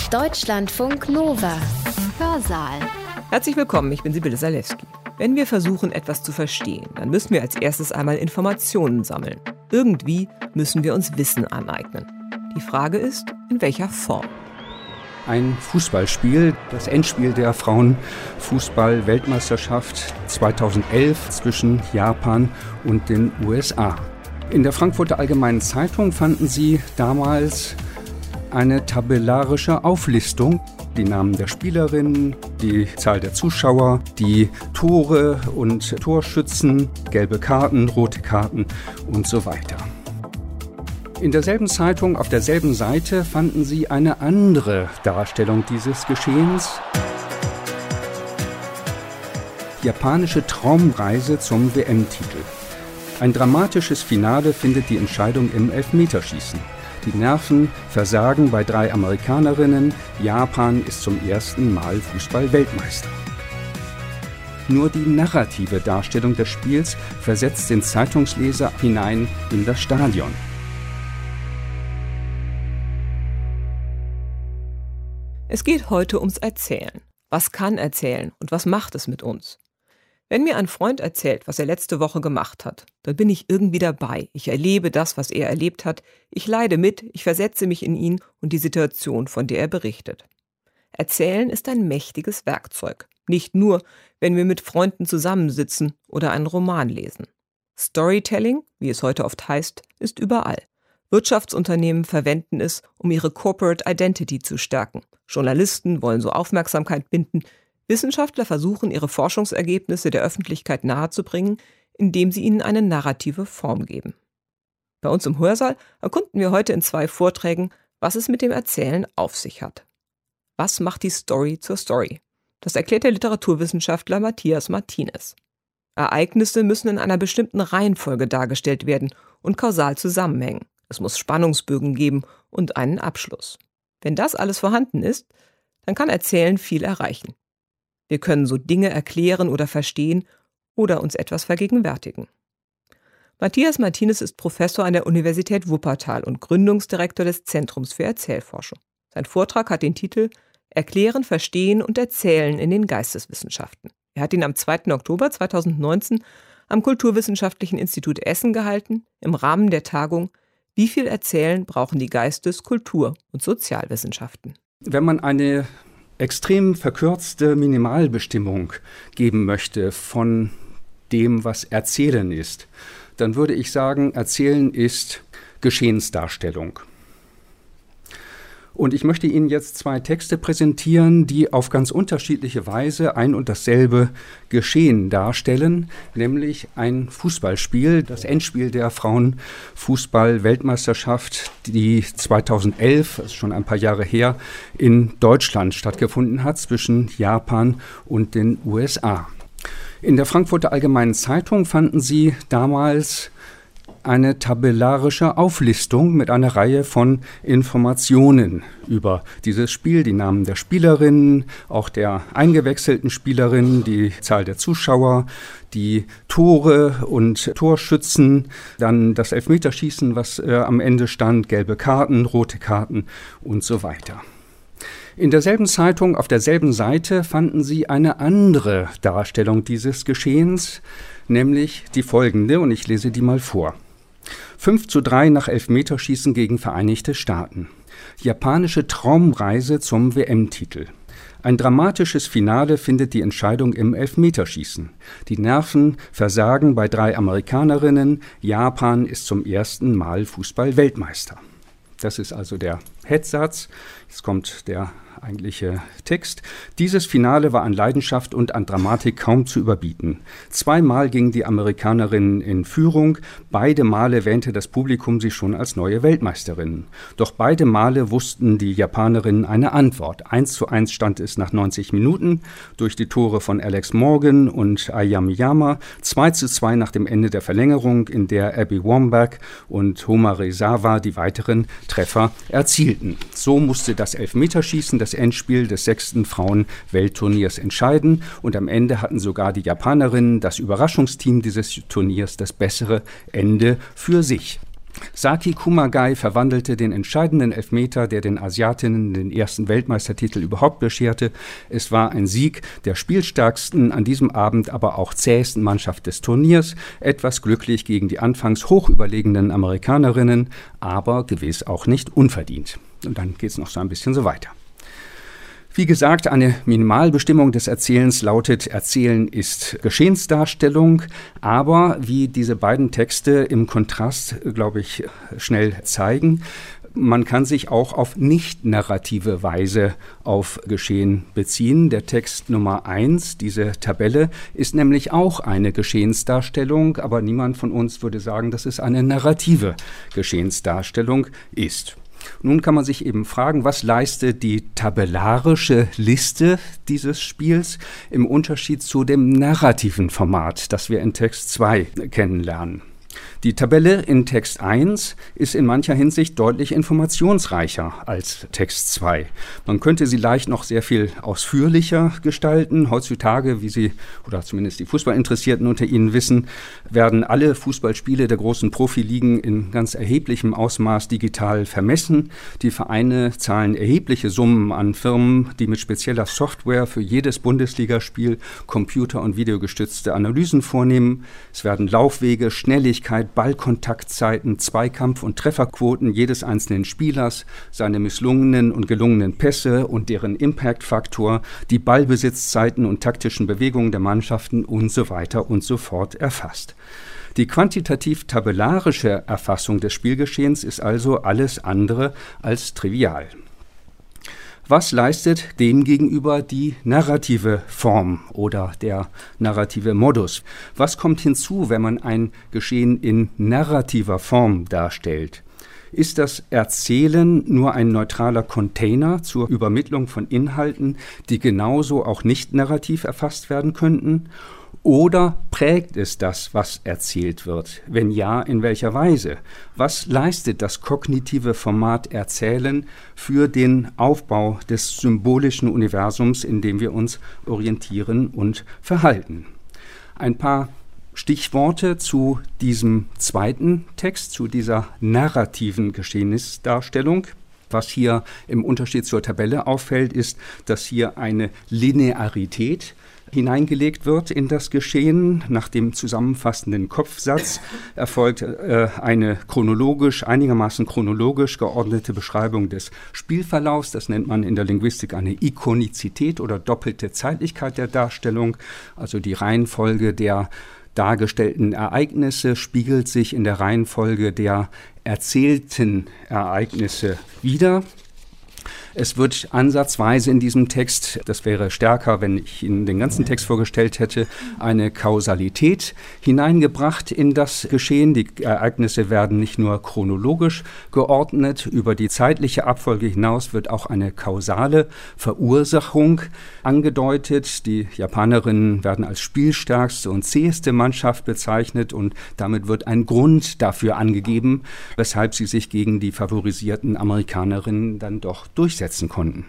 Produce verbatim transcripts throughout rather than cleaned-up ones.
Deutschlandfunk Nova. Hörsaal. Herzlich willkommen, ich bin Sibylle Salewski. Wenn wir versuchen, etwas zu verstehen, dann müssen wir als erstes einmal Informationen sammeln. Irgendwie müssen wir uns Wissen aneignen. Die Frage ist, in welcher Form? Ein Fußballspiel, das Endspiel der Frauenfußball-Weltmeisterschaft zweitausendelf zwischen Japan und den U S A. In der Frankfurter Allgemeinen Zeitung fanden Sie damals eine tabellarische Auflistung. Die Namen der Spielerinnen, die Zahl der Zuschauer, die Tore und Torschützen, gelbe Karten, rote Karten und so weiter. In derselben Zeitung, auf derselben Seite, fanden Sie eine andere Darstellung dieses Geschehens. Japanische Traumreise zum W M-Titel. Ein dramatisches Finale findet die Entscheidung im Elfmeterschießen. Die Nerven versagen bei drei Amerikanerinnen. Japan ist zum ersten Mal Fußball-Weltmeister. Nur die narrative Darstellung des Spiels versetzt den Zeitungsleser hinein in das Stadion. Es geht heute ums Erzählen. Was kann erzählen und was macht es mit uns? Wenn mir ein Freund erzählt, was er letzte Woche gemacht hat, dann bin ich irgendwie dabei. Ich erlebe das, was er erlebt hat. Ich leide mit, ich versetze mich in ihn und die Situation, von der er berichtet. Erzählen ist ein mächtiges Werkzeug. Nicht nur, wenn wir mit Freunden zusammensitzen oder einen Roman lesen. Storytelling, wie es heute oft heißt, ist überall. Wirtschaftsunternehmen verwenden es, um ihre Corporate Identity zu stärken. Journalisten wollen so Aufmerksamkeit binden. Wissenschaftler versuchen, ihre Forschungsergebnisse der Öffentlichkeit nahezubringen, indem sie ihnen eine narrative Form geben. Bei uns im Hörsaal erkunden wir heute in zwei Vorträgen, was es mit dem Erzählen auf sich hat. Was macht die Story zur Story? Das erklärt der Literaturwissenschaftler Matthias Martinez. Ereignisse müssen in einer bestimmten Reihenfolge dargestellt werden und kausal zusammenhängen. Es muss Spannungsbögen geben und einen Abschluss. Wenn das alles vorhanden ist, dann kann Erzählen viel erreichen. Wir können so Dinge erklären oder verstehen oder uns etwas vergegenwärtigen. Matthias Martinez ist Professor an der Universität Wuppertal und Gründungsdirektor des Zentrums für Erzählforschung. Sein Vortrag hat den Titel Erklären, Verstehen und Erzählen in den Geisteswissenschaften. Er hat ihn am zweiten Oktober zweitausendneunzehn am Kulturwissenschaftlichen Institut Essen gehalten, im Rahmen der Tagung Wie viel Erzählen brauchen die Geistes-, Kultur- und Sozialwissenschaften? Wenn man eine extrem verkürzte Minimalbestimmung geben möchte von dem, was Erzählen ist, dann würde ich sagen, Erzählen ist Geschehensdarstellung. Und ich möchte Ihnen jetzt zwei Texte präsentieren, die auf ganz unterschiedliche Weise ein und dasselbe Geschehen darstellen, nämlich ein Fußballspiel, das Endspiel der Frauenfußball-Weltmeisterschaft, die zweitausendelf, das ist schon ein paar Jahre her, in Deutschland stattgefunden hat, zwischen Japan und den U S A. In der Frankfurter Allgemeinen Zeitung fanden Sie damals eine tabellarische Auflistung mit einer Reihe von Informationen über dieses Spiel, die Namen der Spielerinnen, auch der eingewechselten Spielerinnen, die Zahl der Zuschauer, die Tore und Torschützen, dann das Elfmeterschießen, was äh, am Ende stand, gelbe Karten, rote Karten und so weiter. In derselben Zeitung, auf derselben Seite, fanden Sie eine andere Darstellung dieses Geschehens, nämlich die folgende, und ich lese die mal vor. fünf zu drei nach Elfmeterschießen gegen Vereinigte Staaten. Japanische Traumreise zum W M-Titel. Ein dramatisches Finale findet die Entscheidung im Elfmeterschießen. Die Nerven versagen bei drei Amerikanerinnen. Japan ist zum ersten Mal Fußball-Weltmeister. Das ist also der Headsatz. Jetzt kommt der eigentliche Text. Dieses Finale war an Leidenschaft und an Dramatik kaum zu überbieten. Zweimal gingen die Amerikanerinnen in Führung. Beide Male wähnte das Publikum sie schon als neue Weltmeisterinnen. Doch beide Male wussten die Japanerinnen eine Antwort. eins zu eins stand es nach neunzig Minuten durch die Tore von Alex Morgan und Ayamiyama. zwei zu zwei nach dem Ende der Verlängerung, in der Abby Wambach und Homarezawa die weiteren Treffer erzielten. So musste das Elfmeterschießen das Endspiel des sechsten Frauen-Weltturniers entscheiden und am Ende hatten sogar die Japanerinnen, das Überraschungsteam dieses Turniers, das bessere Ende für sich. Saki Kumagai verwandelte den entscheidenden Elfmeter, der den Asiatinnen den ersten Weltmeistertitel überhaupt bescherte. Es war ein Sieg der spielstärksten, an diesem Abend aber auch zähesten Mannschaft des Turniers, etwas glücklich gegen die anfangs hochüberlegenen Amerikanerinnen, aber gewiss auch nicht unverdient. Und dann geht es noch so ein bisschen so weiter. Wie gesagt, eine Minimalbestimmung des Erzählens lautet, Erzählen ist Geschehensdarstellung, aber wie diese beiden Texte im Kontrast, glaube ich, schnell zeigen, man kann sich auch auf nicht narrative Weise auf Geschehen beziehen. Der Text Nummer eins, diese Tabelle, ist nämlich auch eine Geschehensdarstellung, aber niemand von uns würde sagen, dass es eine narrative Geschehensdarstellung ist. Nun kann man sich eben fragen, was leistet die tabellarische Liste dieses Spiels im Unterschied zu dem narrativen Format, das wir in Text zwei kennenlernen. Die Tabelle in Text eins ist in mancher Hinsicht deutlich informationsreicher als Text zwei. Man könnte sie leicht noch sehr viel ausführlicher gestalten. Heutzutage, wie Sie oder zumindest die Fußballinteressierten unter Ihnen wissen, werden alle Fußballspiele der großen Profiligen in ganz erheblichem Ausmaß digital vermessen. Die Vereine zahlen erhebliche Summen an Firmen, die mit spezieller Software für jedes Bundesligaspiel computer- und videogestützte Analysen vornehmen. Es werden Laufwege, Schnelligkeit, Ballkontaktzeiten, Zweikampf- und Trefferquoten jedes einzelnen Spielers, seine misslungenen und gelungenen Pässe und deren Impact-Faktor, die Ballbesitzzeiten und taktischen Bewegungen der Mannschaften und so weiter und so fort erfasst. Die quantitativ-tabellarische Erfassung des Spielgeschehens ist also alles andere als trivial. Was leistet demgegenüber die narrative Form oder der narrative Modus? Was kommt hinzu, wenn man ein Geschehen in narrativer Form darstellt? Ist das Erzählen nur ein neutraler Container zur Übermittlung von Inhalten, die genauso auch nicht narrativ erfasst werden könnten? Oder prägt es das, was erzählt wird? Wenn ja, in welcher Weise? Was leistet das kognitive Format Erzählen für den Aufbau des symbolischen Universums, in dem wir uns orientieren und verhalten? Ein paar Stichworte zu diesem zweiten Text, zu dieser narrativen Geschehnisdarstellung. Was hier im Unterschied zur Tabelle auffällt, ist, dass hier eine Linearität hineingelegt wird in das Geschehen. Nach dem zusammenfassenden Kopfsatz erfolgt äh, eine chronologisch, einigermaßen chronologisch geordnete Beschreibung des Spielverlaufs. Das nennt man in der Linguistik eine Ikonizität oder doppelte Zeitlichkeit der Darstellung. Also die Reihenfolge der dargestellten Ereignisse spiegelt sich in der Reihenfolge der erzählten Ereignisse wider. Es wird ansatzweise in diesem Text, das wäre stärker, wenn ich Ihnen den ganzen Text vorgestellt hätte, eine Kausalität hineingebracht in das Geschehen. Die Ereignisse werden nicht nur chronologisch geordnet, über die zeitliche Abfolge hinaus wird auch eine kausale Verursachung angedeutet. Die Japanerinnen werden als spielstärkste und zäheste Mannschaft bezeichnet und damit wird ein Grund dafür angegeben, weshalb sie sich gegen die favorisierten Amerikanerinnen dann doch durchsetzen konnten.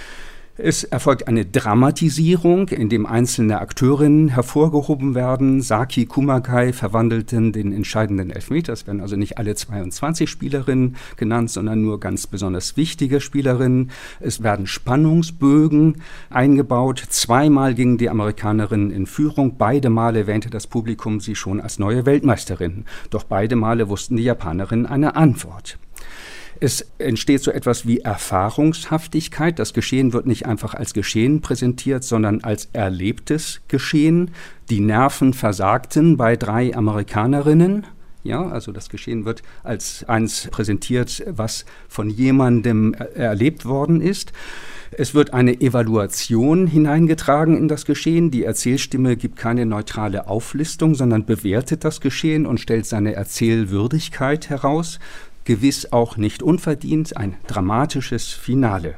Es erfolgt eine Dramatisierung, in dem einzelne Akteurinnen hervorgehoben werden. Saki Kumagai verwandelten den entscheidenden Elfmeter. Es werden also nicht alle zweiundzwanzig Spielerinnen genannt, sondern nur ganz besonders wichtige Spielerinnen. Es werden Spannungsbögen eingebaut. Zweimal gingen die Amerikanerinnen in Führung. Beide Male wähnte das Publikum sie schon als neue Weltmeisterin. Doch beide Male wussten die Japanerinnen eine Antwort. Es entsteht so etwas wie Erfahrungshaftigkeit. Das Geschehen wird nicht einfach als Geschehen präsentiert, sondern als erlebtes Geschehen. Die Nerven versagten bei drei Amerikanerinnen. Ja, also das Geschehen wird als eins präsentiert, was von jemandem erlebt worden ist. Es wird eine Evaluation hineingetragen in das Geschehen. Die Erzählstimme gibt keine neutrale Auflistung, sondern bewertet das Geschehen und stellt seine Erzählwürdigkeit heraus. Gewiss auch nicht unverdient, ein dramatisches Finale.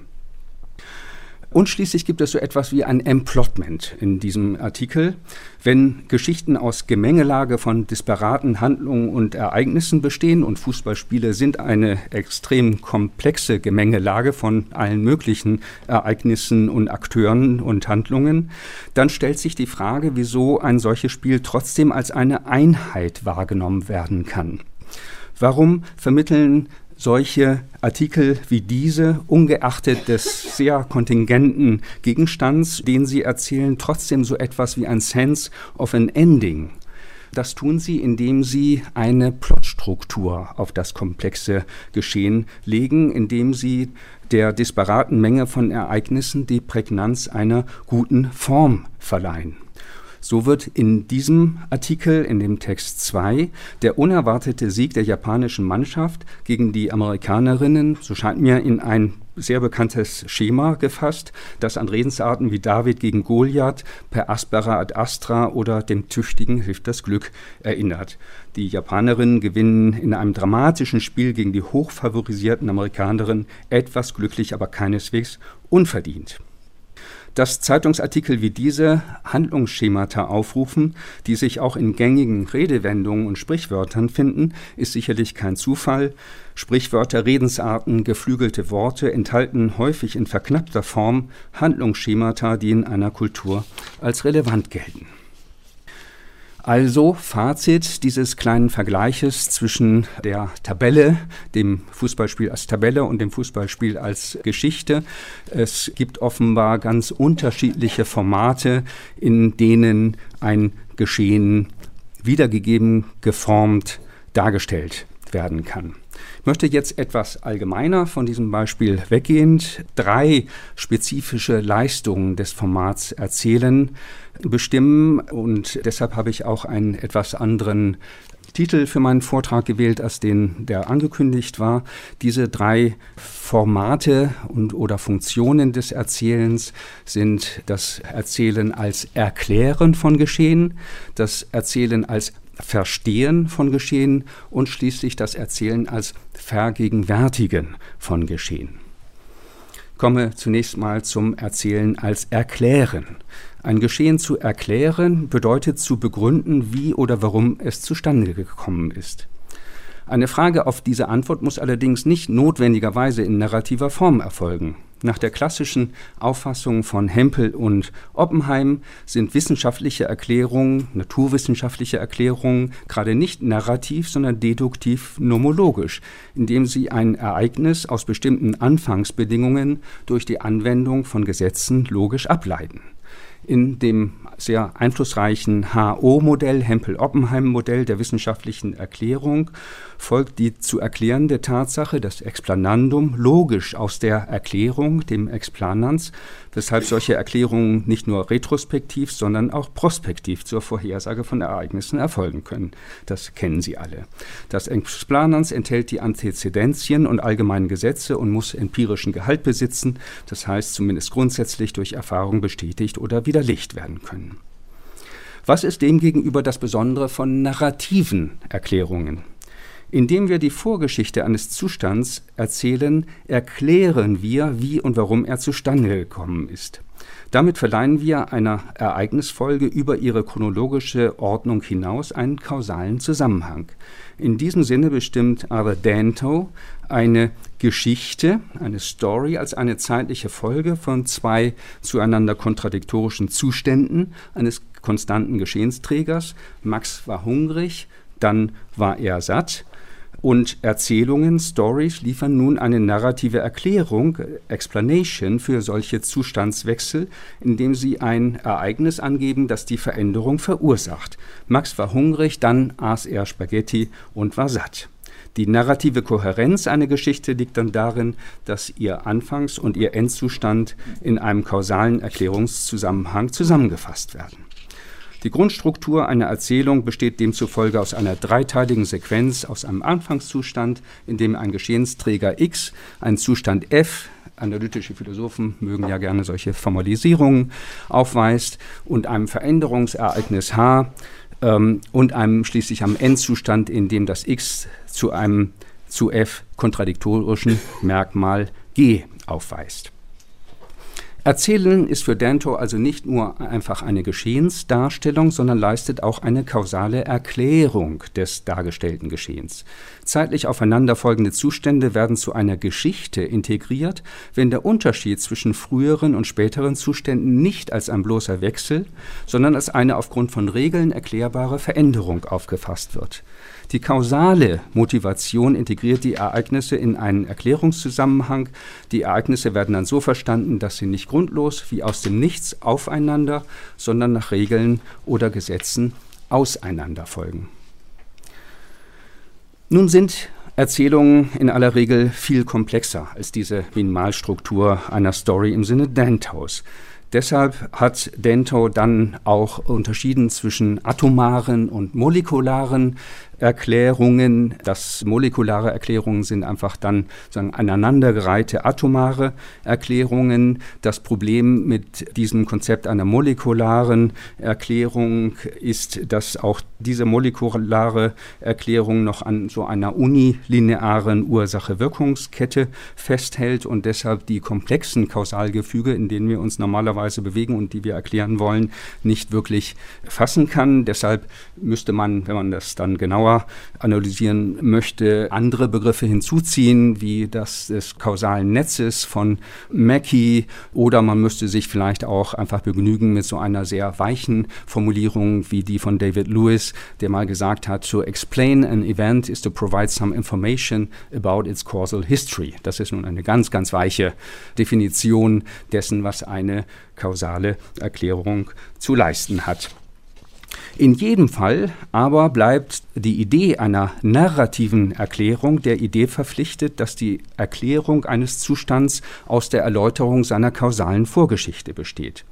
Und schließlich gibt es so etwas wie ein Emplotment in diesem Artikel. Wenn Geschichten aus Gemengelage von disparaten Handlungen und Ereignissen bestehen und Fußballspiele sind eine extrem komplexe Gemengelage von allen möglichen Ereignissen und Akteuren und Handlungen, dann stellt sich die Frage, wieso ein solches Spiel trotzdem als eine Einheit wahrgenommen werden kann. Warum vermitteln solche Artikel wie diese, ungeachtet des sehr kontingenten Gegenstands, den sie erzählen, trotzdem so etwas wie ein Sense of an Ending? Das tun sie, indem sie eine Plotstruktur auf das komplexe Geschehen legen, indem sie der disparaten Menge von Ereignissen die Prägnanz einer guten Form verleihen. So wird in diesem Artikel, in dem Text zwei, der unerwartete Sieg der japanischen Mannschaft gegen die Amerikanerinnen, so scheint mir, in ein sehr bekanntes Schema gefasst, das an Redensarten wie David gegen Goliath, per aspera ad astra oder dem Tüchtigen hilft das Glück erinnert. Die Japanerinnen gewinnen in einem dramatischen Spiel gegen die hochfavorisierten Amerikanerinnen etwas glücklich, aber keineswegs unverdient. Dass Zeitungsartikel wie diese Handlungsschemata aufrufen, die sich auch in gängigen Redewendungen und Sprichwörtern finden, ist sicherlich kein Zufall. Sprichwörter, Redensarten, geflügelte Worte enthalten häufig in verknappter Form Handlungsschemata, die in einer Kultur als relevant gelten. Also Fazit dieses kleinen Vergleiches zwischen der Tabelle, dem Fußballspiel als Tabelle und dem Fußballspiel als Geschichte. Es gibt offenbar ganz unterschiedliche Formate, in denen ein Geschehen wiedergegeben, geformt, dargestellt werden kann. Ich möchte jetzt etwas allgemeiner von diesem Beispiel weggehend drei spezifische Leistungen des Formats erzählen, bestimmen, und deshalb habe ich auch einen etwas anderen Titel für meinen Vortrag gewählt, als den, der angekündigt war. Diese drei Formate und oder Funktionen des Erzählens sind das Erzählen als Erklären von Geschehen, das Erzählen als Verstehen von Geschehen und schließlich das Erzählen als Vergegenwärtigen von Geschehen. Ich komme zunächst mal zum Erzählen als Erklären. Ein Geschehen zu erklären bedeutet zu begründen, wie oder warum es zustande gekommen ist. Eine Frage auf diese Antwort muss allerdings nicht notwendigerweise in narrativer Form erfolgen. Nach der klassischen Auffassung von Hempel und Oppenheim sind wissenschaftliche Erklärungen, naturwissenschaftliche Erklärungen gerade nicht narrativ, sondern deduktiv nomologisch, indem sie ein Ereignis aus bestimmten Anfangsbedingungen durch die Anwendung von Gesetzen logisch ableiten. In dem sehr einflussreichen H O-Modell, Hempel-Oppenheim-Modell der wissenschaftlichen Erklärung, folgt die zu erklärende Tatsache, das Explanandum, logisch aus der Erklärung, dem Explanans, weshalb solche Erklärungen nicht nur retrospektiv, sondern auch prospektiv zur Vorhersage von Ereignissen erfolgen können. Das kennen Sie alle. Das Explanans enthält die Antezedenzien und allgemeinen Gesetze und muss empirischen Gehalt besitzen, das heißt zumindest grundsätzlich durch Erfahrung bestätigt oder widerlegt werden können. Was ist demgegenüber das Besondere von narrativen Erklärungen? Indem wir die Vorgeschichte eines Zustands erzählen, erklären wir, wie und warum er zustande gekommen ist. Damit verleihen wir einer Ereignisfolge über ihre chronologische Ordnung hinaus einen kausalen Zusammenhang. In diesem Sinne bestimmt Arthur Danto eine Geschichte, eine Story als eine zeitliche Folge von zwei zueinander kontradiktorischen Zuständen eines konstanten Geschehensträgers. Max war hungrig, dann war er satt. Und Erzählungen, Stories liefern nun eine narrative Erklärung, Explanation für solche Zustandswechsel, indem sie ein Ereignis angeben, das die Veränderung verursacht. Max war hungrig, dann aß er Spaghetti und war satt. Die narrative Kohärenz einer Geschichte liegt dann darin, dass ihr Anfangs- und ihr Endzustand in einem kausalen Erklärungszusammenhang zusammengefasst werden. Die Grundstruktur einer Erzählung besteht demzufolge aus einer dreiteiligen Sequenz, aus einem Anfangszustand, in dem ein Geschehensträger X, einen Zustand F, analytische Philosophen mögen ja gerne solche Formalisierungen, aufweist, und einem Veränderungsereignis H ähm, und einem schließlich am Endzustand, in dem das X zu einem zu F kontradiktorischen Merkmal G aufweist. Erzählen ist für Danto also nicht nur einfach eine Geschehensdarstellung, sondern leistet auch eine kausale Erklärung des dargestellten Geschehens. Zeitlich aufeinanderfolgende Zustände werden zu einer Geschichte integriert, wenn der Unterschied zwischen früheren und späteren Zuständen nicht als ein bloßer Wechsel, sondern als eine aufgrund von Regeln erklärbare Veränderung aufgefasst wird. Die kausale Motivation integriert die Ereignisse in einen Erklärungszusammenhang. Die Ereignisse werden dann so verstanden, dass sie nicht grundlos wie aus dem Nichts aufeinander, sondern nach Regeln oder Gesetzen auseinander folgen. Nun sind Erzählungen in aller Regel viel komplexer als diese Minimalstruktur einer Story im Sinne Dantos. Deshalb hat Danto dann auch unterschieden zwischen atomaren und molekularen Erklärungen. Das molekulare Erklärungen sind einfach dann sagen, aneinandergereihte atomare Erklärungen. Das Problem mit diesem Konzept einer molekularen Erklärung ist, dass auch diese molekulare Erklärung noch an so einer unilinearen Ursache-Wirkungskette festhält und deshalb die komplexen Kausalgefüge, in denen wir uns normalerweise bewegen und die wir erklären wollen, nicht wirklich fassen kann. Deshalb müsste man, wenn man das dann genauer analysieren möchte, andere Begriffe hinzuziehen, wie das des kausalen Netzes von Mackey, oder man müsste sich vielleicht auch einfach begnügen mit so einer sehr weichen Formulierung wie die von David Lewis, der mal gesagt hat, to explain an event is to provide some information about its causal history. Das ist nun eine ganz, ganz weiche Definition dessen, was eine kausale Erklärung zu leisten hat. In jedem Fall aber bleibt die Idee einer narrativen Erklärung der Idee verpflichtet, dass die Erklärung eines Zustands aus der Erläuterung seiner kausalen Vorgeschichte besteht.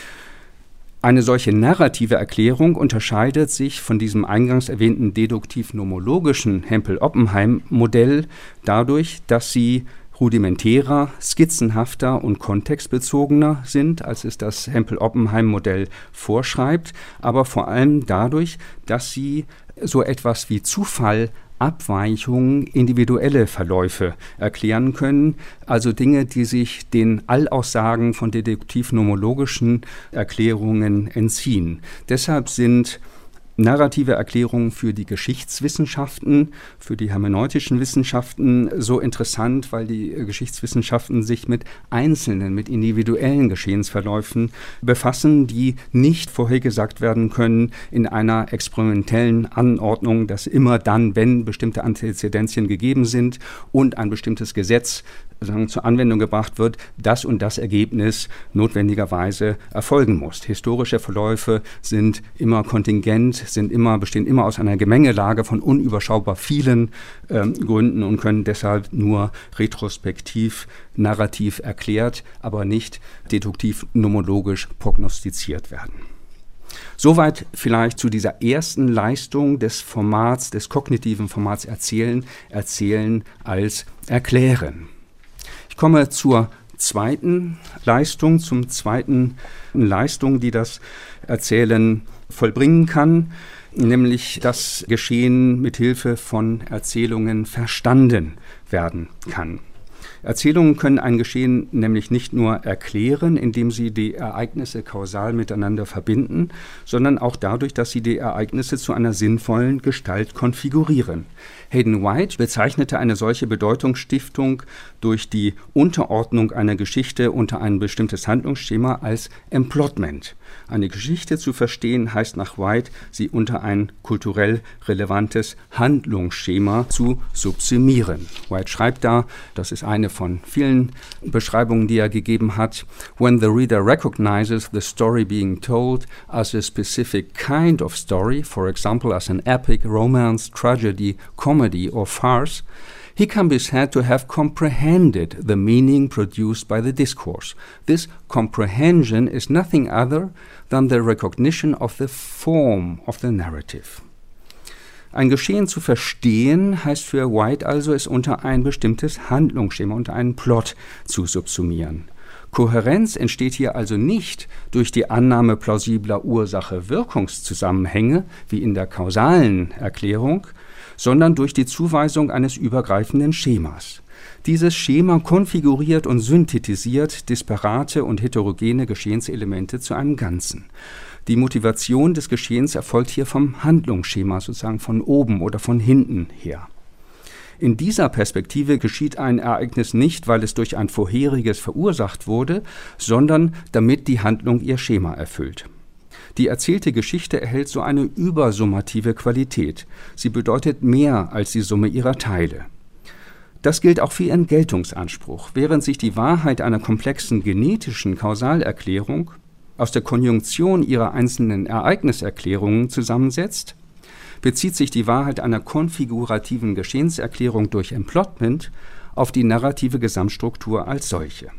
Eine solche narrative Erklärung unterscheidet sich von diesem eingangs erwähnten deduktiv-nomologischen Hempel-Oppenheim-Modell dadurch, dass sie rudimentärer, skizzenhafter und kontextbezogener sind, als es das Hempel-Oppenheim-Modell vorschreibt, aber vor allem dadurch, dass sie so etwas wie Zufall, Abweichungen, individuelle Verläufe erklären können, also Dinge, die sich den Allaussagen von deduktiv-nomologischen Erklärungen entziehen. Deshalb sind narrative Erklärungen für die Geschichtswissenschaften, für die hermeneutischen Wissenschaften so interessant, weil die Geschichtswissenschaften sich mit einzelnen, mit individuellen Geschehensverläufen befassen, die nicht vorhergesagt werden können in einer experimentellen Anordnung, dass immer dann, wenn bestimmte Antezedenzien gegeben sind und ein bestimmtes Gesetz sagen, zur Anwendung gebracht wird, das und das Ergebnis notwendigerweise erfolgen muss. Historische Verläufe sind immer kontingent, sind immer, bestehen immer aus einer Gemengelage von unüberschaubar vielen ähm, Gründen und können deshalb nur retrospektiv, narrativ erklärt, aber nicht deduktiv-nomologisch prognostiziert werden. Soweit vielleicht zu dieser ersten Leistung des Formats, des kognitiven Formats Erzählen, Erzählen als Erklären. Ich komme zur zweiten Leistung, zum zweiten Leistung, die das Erzählen vollbringen kann, nämlich das Geschehen mit Hilfe von Erzählungen verstanden werden kann. Erzählungen können ein Geschehen nämlich nicht nur erklären, indem sie die Ereignisse kausal miteinander verbinden, sondern auch dadurch, dass sie die Ereignisse zu einer sinnvollen Gestalt konfigurieren. Hayden White bezeichnete eine solche Bedeutungsstiftung durch die Unterordnung einer Geschichte unter ein bestimmtes Handlungsschema als Emplotment. Eine Geschichte zu verstehen heißt nach White, sie unter ein kulturell relevantes Handlungsschema zu subsumieren. White schreibt da, das ist eine von vielen Beschreibungen, die er gegeben hat, when the reader recognizes the story being told as a specific kind of story, for example as an epic, romance, tragedy, comedy or farce, he can be said to have comprehended the meaning produced by the discourse. This comprehension is nothing other than the recognition of the form of the narrative. Ein Geschehen zu verstehen heißt für White also, es unter ein bestimmtes Handlungsschema, unter einen Plot zu subsumieren. Kohärenz entsteht hier also nicht durch die Annahme plausibler Ursache-Wirkungszusammenhänge, wie in der kausalen Erklärung, sondern durch die Zuweisung eines übergreifenden Schemas. Dieses Schema konfiguriert und synthetisiert disparate und heterogene Geschehenselemente zu einem Ganzen. Die Motivation des Geschehens erfolgt hier vom Handlungsschema, sozusagen von oben oder von hinten her. In dieser Perspektive geschieht ein Ereignis nicht, weil es durch ein vorheriges verursacht wurde, sondern damit die Handlung ihr Schema erfüllt. Die erzählte Geschichte erhält so eine übersummative Qualität. Sie bedeutet mehr als die Summe ihrer Teile. Das gilt auch für ihren Geltungsanspruch. Während sich die Wahrheit einer komplexen genetischen Kausalerklärung aus der Konjunktion ihrer einzelnen Ereigniserklärungen zusammensetzt, bezieht sich die Wahrheit einer konfigurativen Geschehenserklärung durch Emplotment auf die narrative Gesamtstruktur als solche.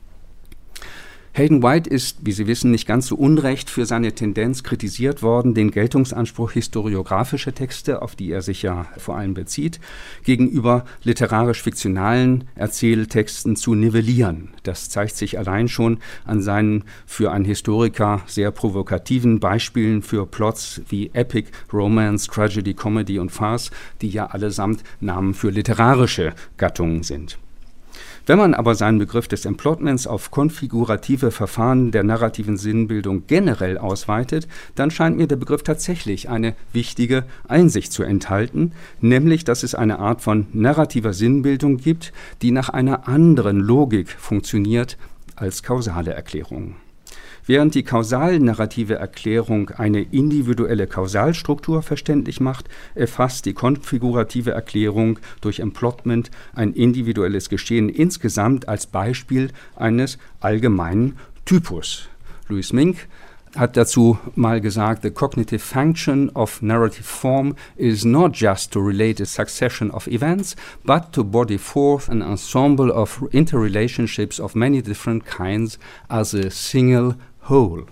Hayden White ist, wie Sie wissen, nicht ganz so unrecht für seine Tendenz kritisiert worden, den Geltungsanspruch historiografischer Texte, auf die er sich ja vor allem bezieht, gegenüber literarisch-fiktionalen Erzähltexten zu nivellieren. Das zeigt sich allein schon an seinen für einen Historiker sehr provokativen Beispielen für Plots wie Epic, Romance, Tragedy, Comedy und Farce, die ja allesamt Namen für literarische Gattungen sind. Wenn man aber seinen Begriff des Emplotments auf konfigurative Verfahren der narrativen Sinnbildung generell ausweitet, dann scheint mir der Begriff tatsächlich eine wichtige Einsicht zu enthalten, nämlich, dass es eine Art von narrativer Sinnbildung gibt, die nach einer anderen Logik funktioniert als kausale Erklärungen. Während die kausal-narrative Erklärung eine individuelle Kausalstruktur verständlich macht, erfasst die konfigurative Erklärung durch Emplotment ein individuelles Geschehen insgesamt als Beispiel eines allgemeinen Typus. Louis Mink hat dazu mal gesagt, the cognitive function of narrative form is not just to relate a succession of events, but to body forth an ensemble of interrelationships of many different kinds as a single whole.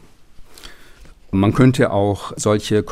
Man könnte auch solche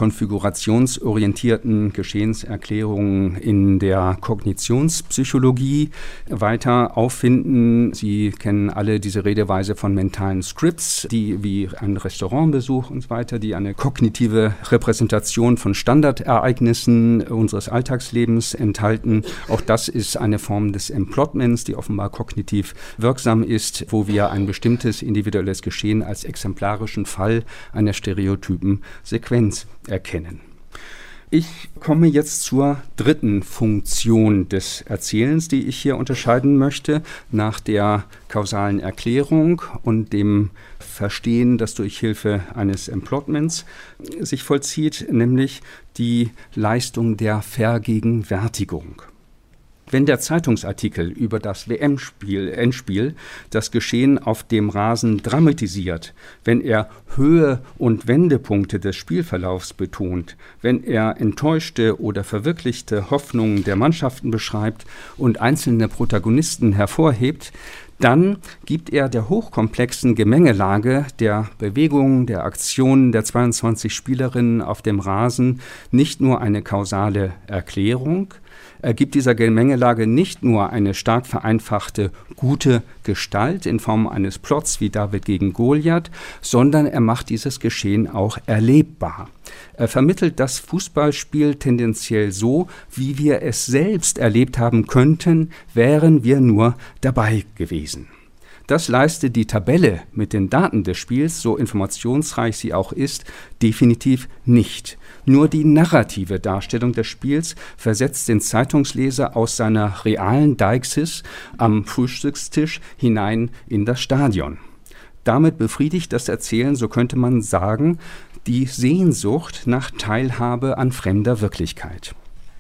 konfigurationsorientierten Geschehenserklärungen in der Kognitionspsychologie weiter auffinden. Sie kennen alle diese Redeweise von mentalen Scripts, die wie ein Restaurantbesuch und so weiter, die eine kognitive Repräsentation von Standardereignissen unseres Alltagslebens enthalten. Auch das ist eine Form des Emplotments, die offenbar kognitiv wirksam ist, wo wir ein bestimmtes individuelles Geschehen als exemplarischen Fall einer Stereotypen Sequenz erkennen. Ich komme jetzt zur dritten Funktion des Erzählens, die ich hier unterscheiden möchte, nach der kausalen Erklärung und dem Verstehen, das durch Hilfe eines Emplotments sich vollzieht, nämlich die Leistung der Vergegenwärtigung. Wenn der Zeitungsartikel über das W M-Spiel, Endspiel, das Geschehen auf dem Rasen dramatisiert, wenn er Höhe- und Wendepunkte des Spielverlaufs betont, wenn er enttäuschte oder verwirklichte Hoffnungen der Mannschaften beschreibt und einzelne Protagonisten hervorhebt, dann gibt er der hochkomplexen Gemengelage der Bewegungen, der Aktionen der zweiundzwanzig Spielerinnen auf dem Rasen nicht nur eine kausale Erklärung, er gibt dieser Gemengelage nicht nur eine stark vereinfachte, gute Gestalt in Form eines Plots wie David gegen Goliath, sondern er macht dieses Geschehen auch erlebbar. Er vermittelt das Fußballspiel tendenziell so, wie wir es selbst erlebt haben könnten, wären wir nur dabei gewesen. Das leistet die Tabelle mit den Daten des Spiels, so informationsreich sie auch ist, definitiv nicht. Nur die narrative Darstellung des Spiels versetzt den Zeitungsleser aus seiner realen Deixis am Frühstückstisch hinein in das Stadion. Damit befriedigt das Erzählen, so könnte man sagen, die Sehnsucht nach Teilhabe an fremder Wirklichkeit.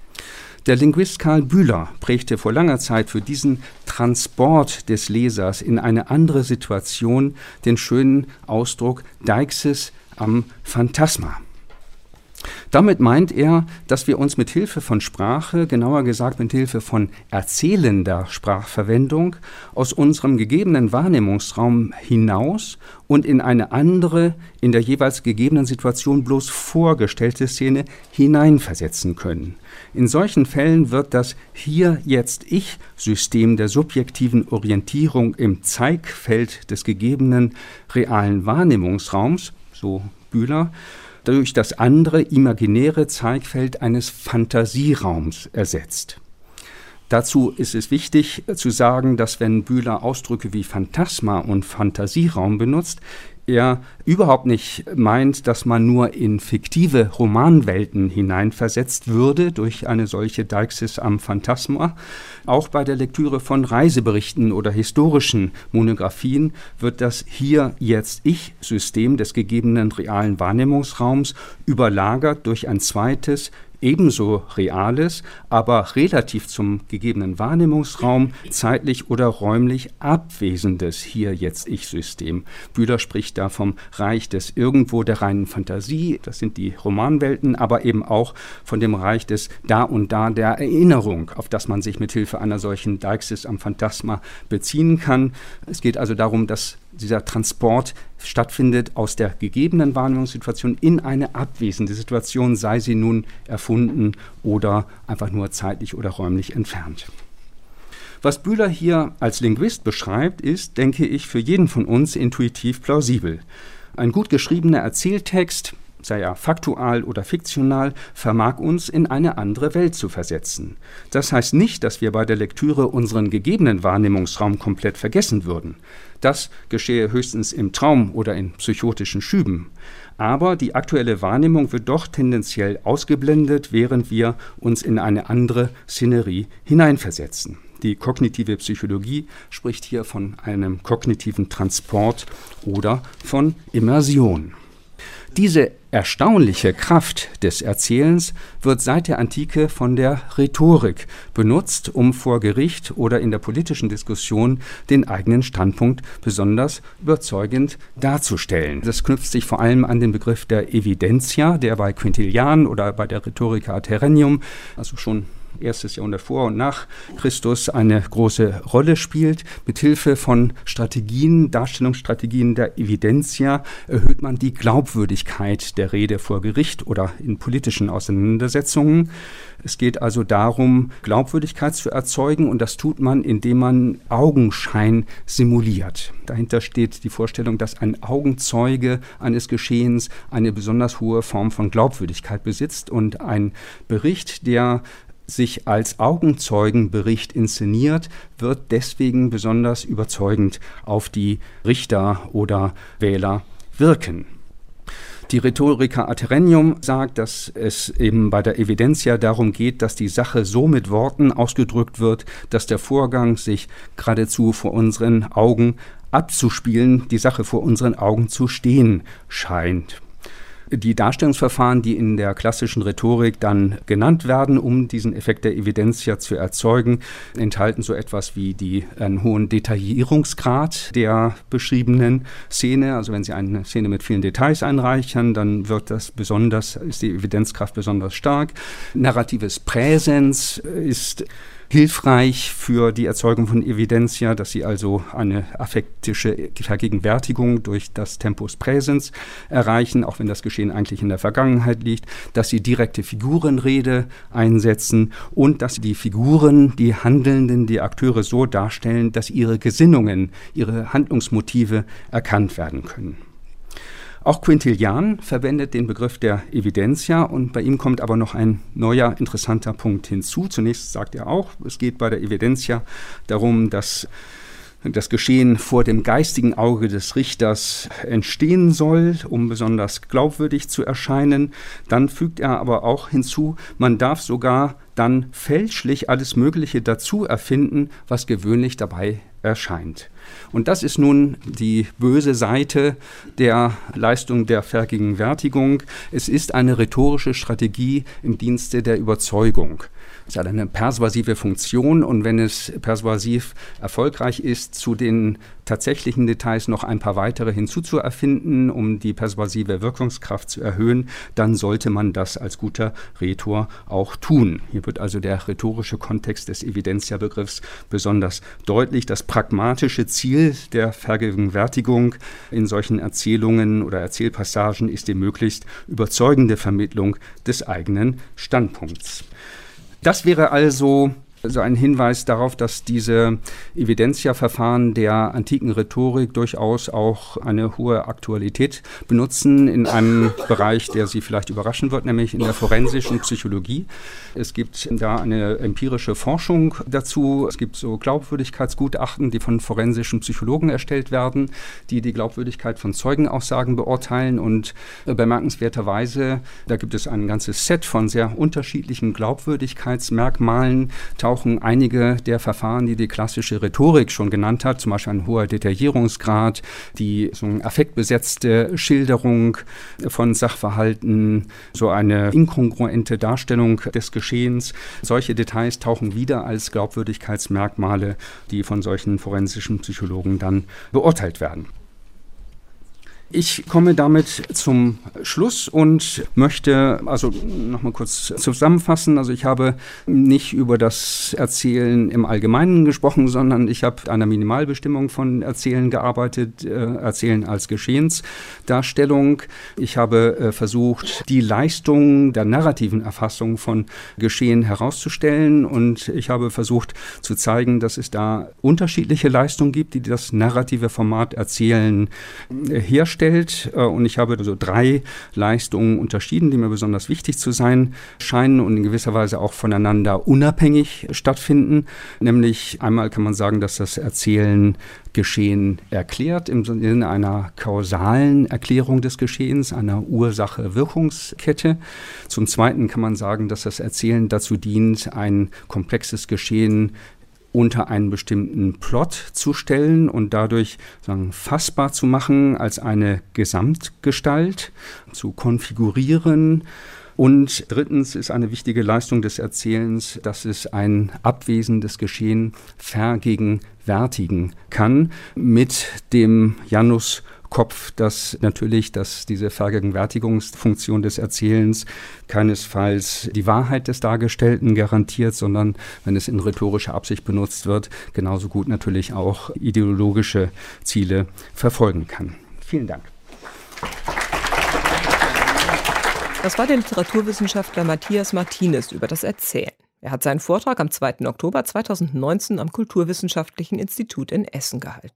Der Linguist Karl Bühler prägte vor langer Zeit für diesen Transport des Lesers in eine andere Situation den schönen Ausdruck Deixis am Phantasma. Damit meint er, dass wir uns mit Hilfe von Sprache, genauer gesagt mit Hilfe von erzählender Sprachverwendung, aus unserem gegebenen Wahrnehmungsraum hinaus und in eine andere, in der jeweils gegebenen Situation bloß vorgestellte Szene hineinversetzen können. In solchen Fällen wird das Hier-Jetzt-Ich-System der subjektiven Orientierung im Zeigfeld des gegebenen realen Wahrnehmungsraums, so Bühler, durch das andere imaginäre Zeigfeld eines Fantasieraums ersetzt. Dazu ist es wichtig zu sagen, dass wenn Bühler Ausdrücke wie Phantasma und Fantasieraum benutzt, er überhaupt nicht meint, dass man nur in fiktive Romanwelten hineinversetzt würde durch eine solche Deixis am Phantasma. Auch bei der Lektüre von Reiseberichten oder historischen Monographien wird das Hier-Jetzt-Ich-System des gegebenen realen Wahrnehmungsraums überlagert durch ein zweites, ebenso reales, aber relativ zum gegebenen Wahrnehmungsraum zeitlich oder räumlich abwesendes Hier-Jetzt-Ich-System. Bühler spricht da vom Reich des Irgendwo, der reinen Fantasie, das sind die Romanwelten, aber eben auch von dem Reich des Da und Da der Erinnerung, auf das man sich mithilfe einer solchen Deixis am Phantasma beziehen kann. Es geht also darum, dass dieser Transport stattfindet aus der gegebenen Wahrnehmungssituation in eine abwesende Situation, sei sie nun erfunden oder einfach nur zeitlich oder räumlich entfernt. Was Bühler hier als Linguist beschreibt, ist, denke ich, für jeden von uns intuitiv plausibel. Ein gut geschriebener Erzähltext, sei er faktual oder fiktional, vermag uns in eine andere Welt zu versetzen. Das heißt nicht, dass wir bei der Lektüre unseren gegebenen Wahrnehmungsraum komplett vergessen würden. Das geschehe höchstens im Traum oder in psychotischen Schüben. Aber die aktuelle Wahrnehmung wird doch tendenziell ausgeblendet, während wir uns in eine andere Szenerie hineinversetzen. Die kognitive Psychologie spricht hier von einem kognitiven Transport oder von Immersion. Diese erstaunliche Kraft des Erzählens wird seit der Antike von der Rhetorik benutzt, um vor Gericht oder in der politischen Diskussion den eigenen Standpunkt besonders überzeugend darzustellen. Das knüpft sich vor allem an den Begriff der Evidentia, der bei Quintilian oder bei der Rhetorica a Terrenium, also schon erstes Jahrhundert vor und nach Christus, eine große Rolle spielt. Mithilfe von Strategien, Darstellungsstrategien der Evidentia erhöht man die Glaubwürdigkeit der Rede vor Gericht oder in politischen Auseinandersetzungen. Es geht also darum, Glaubwürdigkeit zu erzeugen, und das tut man, indem man Augenschein simuliert. Dahinter steht die Vorstellung, dass ein Augenzeuge eines Geschehens eine besonders hohe Form von Glaubwürdigkeit besitzt, und ein Bericht, der sich als Augenzeugenbericht inszeniert, wird deswegen besonders überzeugend auf die Richter oder Wähler wirken. Die Rhetorica a Terrenium sagt, dass es eben bei der Evidentia darum geht, dass die Sache so mit Worten ausgedrückt wird, dass der Vorgang sich geradezu vor unseren Augen abzuspielen, die Sache vor unseren Augen zu stehen scheint. Die Darstellungsverfahren, die in der klassischen Rhetorik dann genannt werden, um diesen Effekt der Evidentia zu erzeugen, enthalten so etwas wie die, einen hohen Detaillierungsgrad der beschriebenen Szene. Also wenn Sie eine Szene mit vielen Details einreichern, dann wird das besonders, ist die Evidenzkraft besonders stark. Narratives Präsens ist hilfreich für die Erzeugung von Evidentia, dass sie also eine affektische Vergegenwärtigung durch das Tempus Präsens erreichen, auch wenn das Geschehen eigentlich in der Vergangenheit liegt, dass sie direkte Figurenrede einsetzen und dass sie die Figuren, die Handelnden, die Akteure so darstellen, dass ihre Gesinnungen, ihre Handlungsmotive erkannt werden können. Auch Quintilian verwendet den Begriff der Evidentia, und bei ihm kommt aber noch ein neuer, interessanter Punkt hinzu. Zunächst sagt er auch, es geht bei der Evidentia darum, dass das Geschehen vor dem geistigen Auge des Richters entstehen soll, um besonders glaubwürdig zu erscheinen. Dann fügt er aber auch hinzu, man darf sogar dann fälschlich alles Mögliche dazu erfinden, was gewöhnlich dabei erscheint. Und das ist nun die böse Seite der Leistung der Vergegenwärtigung. Es ist eine rhetorische Strategie im Dienste der Überzeugung. Es hat eine persuasive Funktion, und wenn es persuasiv erfolgreich ist, zu den tatsächlichen Details noch ein paar weitere hinzuzuerfinden, um die persuasive Wirkungskraft zu erhöhen, dann sollte man das als guter Rhetor auch tun. Hier wird also der rhetorische Kontext des Evidentia-Begriffs besonders deutlich. Das pragmatische Ziel der Vergegenwärtigung in solchen Erzählungen oder Erzählpassagen ist die möglichst überzeugende Vermittlung des eigenen Standpunkts. Das wäre also also ein Hinweis darauf, dass diese Evidentia-Verfahren der antiken Rhetorik durchaus auch eine hohe Aktualität benutzen in einem Bereich, der Sie vielleicht überraschen wird, nämlich in der forensischen Psychologie. Es gibt da eine empirische Forschung dazu. Es gibt so Glaubwürdigkeitsgutachten, die von forensischen Psychologen erstellt werden, die die Glaubwürdigkeit von Zeugenaussagen beurteilen. Und bemerkenswerterweise, da gibt es ein ganzes Set von sehr unterschiedlichen Glaubwürdigkeitsmerkmalen, tauchen einige der Verfahren, die die klassische Rhetorik schon genannt hat, zum Beispiel ein hoher Detaillierungsgrad, die so eine affektbesetzte Schilderung von Sachverhalten, so eine inkongruente Darstellung des Geschehens. Solche Details tauchen wieder als Glaubwürdigkeitsmerkmale, die von solchen forensischen Psychologen dann beurteilt werden. Ich komme damit zum Schluss und möchte also nochmal kurz zusammenfassen. Also ich habe nicht über das Erzählen im Allgemeinen gesprochen, sondern ich habe einer Minimalbestimmung von Erzählen gearbeitet, äh, Erzählen als Geschehensdarstellung. Ich habe äh, versucht, die Leistung der narrativen Erfassung von Geschehen herauszustellen und ich habe versucht zu zeigen, dass es da unterschiedliche Leistungen gibt, die das narrative Format Erzählen äh, herstellen. Und ich habe also drei Leistungen unterschieden, die mir besonders wichtig zu sein scheinen und in gewisser Weise auch voneinander unabhängig stattfinden. Nämlich einmal kann man sagen, dass das Erzählen Geschehen erklärt, im Sinne einer kausalen Erklärung des Geschehens, einer Ursache-Wirkungskette. Zum Zweiten kann man sagen, dass das Erzählen dazu dient, ein komplexes Geschehen unter einen bestimmten Plot zu stellen und dadurch sagen, fassbar zu machen als eine Gesamtgestalt, zu konfigurieren. Und drittens ist eine wichtige Leistung des Erzählens, dass es ein abwesendes Geschehen vergegenwärtigen kann mit dem Janus Kopf, dass natürlich, dass diese Vergegenwärtigungsfunktion des Erzählens keinesfalls die Wahrheit des Dargestellten garantiert, sondern wenn es in rhetorischer Absicht benutzt wird, genauso gut natürlich auch ideologische Ziele verfolgen kann. Vielen Dank. Das war der Literaturwissenschaftler Matthias Martinez über das Erzählen. Er hat seinen Vortrag am zweiten Oktober zweitausendneunzehn am Kulturwissenschaftlichen Institut in Essen gehalten.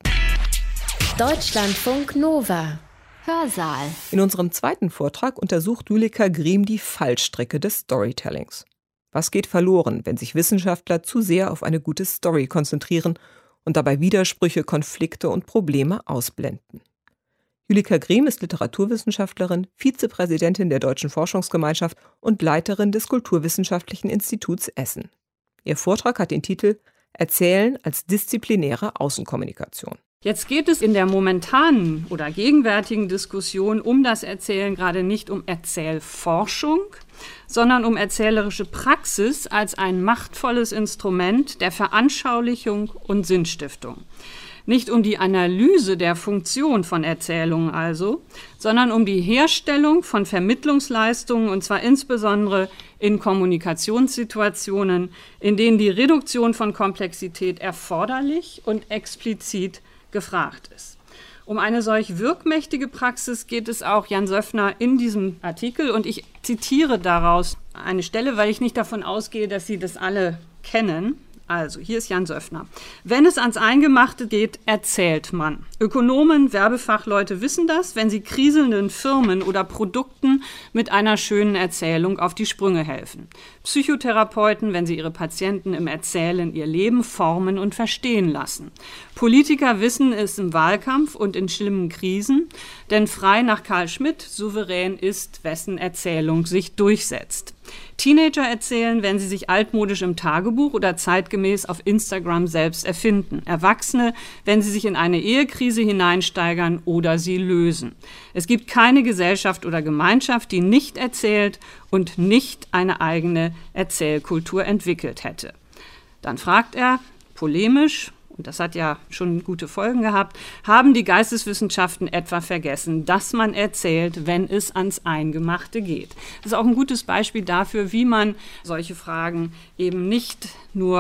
Deutschlandfunk Nova. Hörsaal. In unserem zweiten Vortrag untersucht Julika Griem die Fallstricke des Storytellings. Was geht verloren, wenn sich Wissenschaftler zu sehr auf eine gute Story konzentrieren und dabei Widersprüche, Konflikte und Probleme ausblenden? Julika Griem ist Literaturwissenschaftlerin, Vizepräsidentin der Deutschen Forschungsgemeinschaft und Leiterin des Kulturwissenschaftlichen Instituts Essen. Ihr Vortrag hat den Titel »Erzählen als disziplinäre Außenkommunikation«. Jetzt geht es in der momentanen oder gegenwärtigen Diskussion um das Erzählen gerade nicht um Erzählforschung, sondern um erzählerische Praxis als ein machtvolles Instrument der Veranschaulichung und Sinnstiftung. Nicht um die Analyse der Funktion von Erzählungen also, sondern um die Herstellung von Vermittlungsleistungen, und zwar insbesondere in Kommunikationssituationen, in denen die Reduktion von Komplexität erforderlich und explizit gefragt ist. Um eine solch wirkmächtige Praxis geht es auch Jan Söffner in diesem Artikel und ich zitiere daraus eine Stelle, weil ich nicht davon ausgehe, dass Sie das alle kennen. Also, hier ist Jan Söffner. Wenn es ans Eingemachte geht, erzählt man. Ökonomen, Werbefachleute wissen das, wenn sie kriselnden Firmen oder Produkten mit einer schönen Erzählung auf die Sprünge helfen. Psychotherapeuten, wenn sie ihre Patienten im Erzählen ihr Leben formen und verstehen lassen. Politiker wissen es im Wahlkampf und in schlimmen Krisen, denn frei nach Carl Schmitt, souverän ist, wessen Erzählung sich durchsetzt. Teenager erzählen, wenn sie sich altmodisch im Tagebuch oder zeitgemäß auf Instagram selbst erfinden. Erwachsene, wenn sie sich in eine Ehekrise hineinsteigern oder sie lösen. Es gibt keine Gesellschaft oder Gemeinschaft, die nicht erzählt und nicht eine eigene Erzählkultur entwickelt hätte. Dann fragt er, polemisch, und das hat ja schon gute Folgen gehabt, haben die Geisteswissenschaften etwa vergessen, dass man erzählt, wenn es ans Eingemachte geht. Das ist auch ein gutes Beispiel dafür, wie man solche Fragen eben nicht nur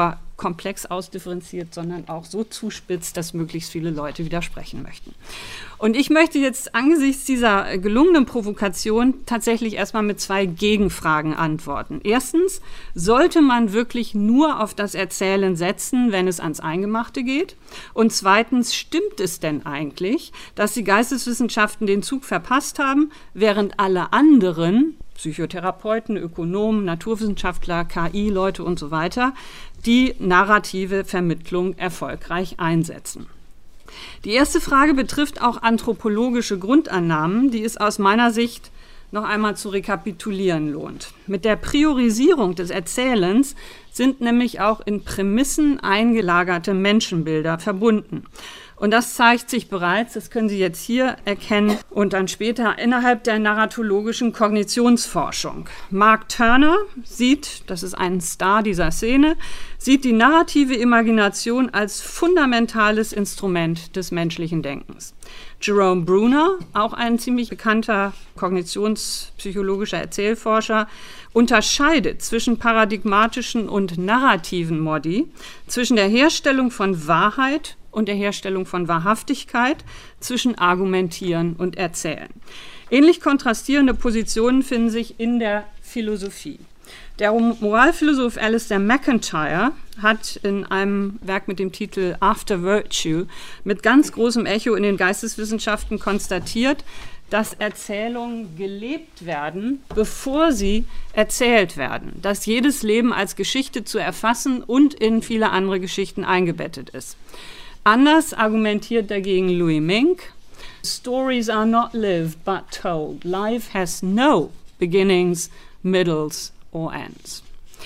komplex ausdifferenziert, sondern auch so zuspitzt, dass möglichst viele Leute widersprechen möchten. Und ich möchte jetzt angesichts dieser gelungenen Provokation tatsächlich erstmal mit zwei Gegenfragen antworten. Erstens, sollte man wirklich nur auf das Erzählen setzen, wenn es ans Eingemachte geht? Und zweitens, stimmt es denn eigentlich, dass die Geisteswissenschaften den Zug verpasst haben, während alle anderen, Psychotherapeuten, Ökonomen, Naturwissenschaftler, K I-Leute und so weiter, die narrative Vermittlung erfolgreich einsetzen? Die erste Frage betrifft auch anthropologische Grundannahmen, die es aus meiner Sicht noch einmal zu rekapitulieren lohnt. Mit der Priorisierung des Erzählens sind nämlich auch in Prämissen eingelagerte Menschenbilder verbunden. Und das zeigt sich bereits, das können Sie jetzt hier erkennen und dann später innerhalb der narratologischen Kognitionsforschung. Mark Turner sieht, das ist ein Star dieser Szene, sieht die narrative Imagination als fundamentales Instrument des menschlichen Denkens. Jerome Bruner, auch ein ziemlich bekannter kognitionspsychologischer Erzählforscher, unterscheidet zwischen paradigmatischen und narrativen Modi, zwischen der Herstellung von Wahrheit und der Herstellung von Wahrhaftigkeit, zwischen Argumentieren und Erzählen. Ähnlich kontrastierende Positionen finden sich in der Philosophie. Der Moralphilosoph Alistair MacIntyre hat in einem Werk mit dem Titel After Virtue mit ganz großem Echo in den Geisteswissenschaften konstatiert, dass Erzählungen gelebt werden, bevor sie erzählt werden, dass jedes Leben als Geschichte zu erfassen und in viele andere Geschichten eingebettet ist. Anders argumentiert dagegen Louis Mink: Stories are not lived but told. Life has no beginnings, middles or ends.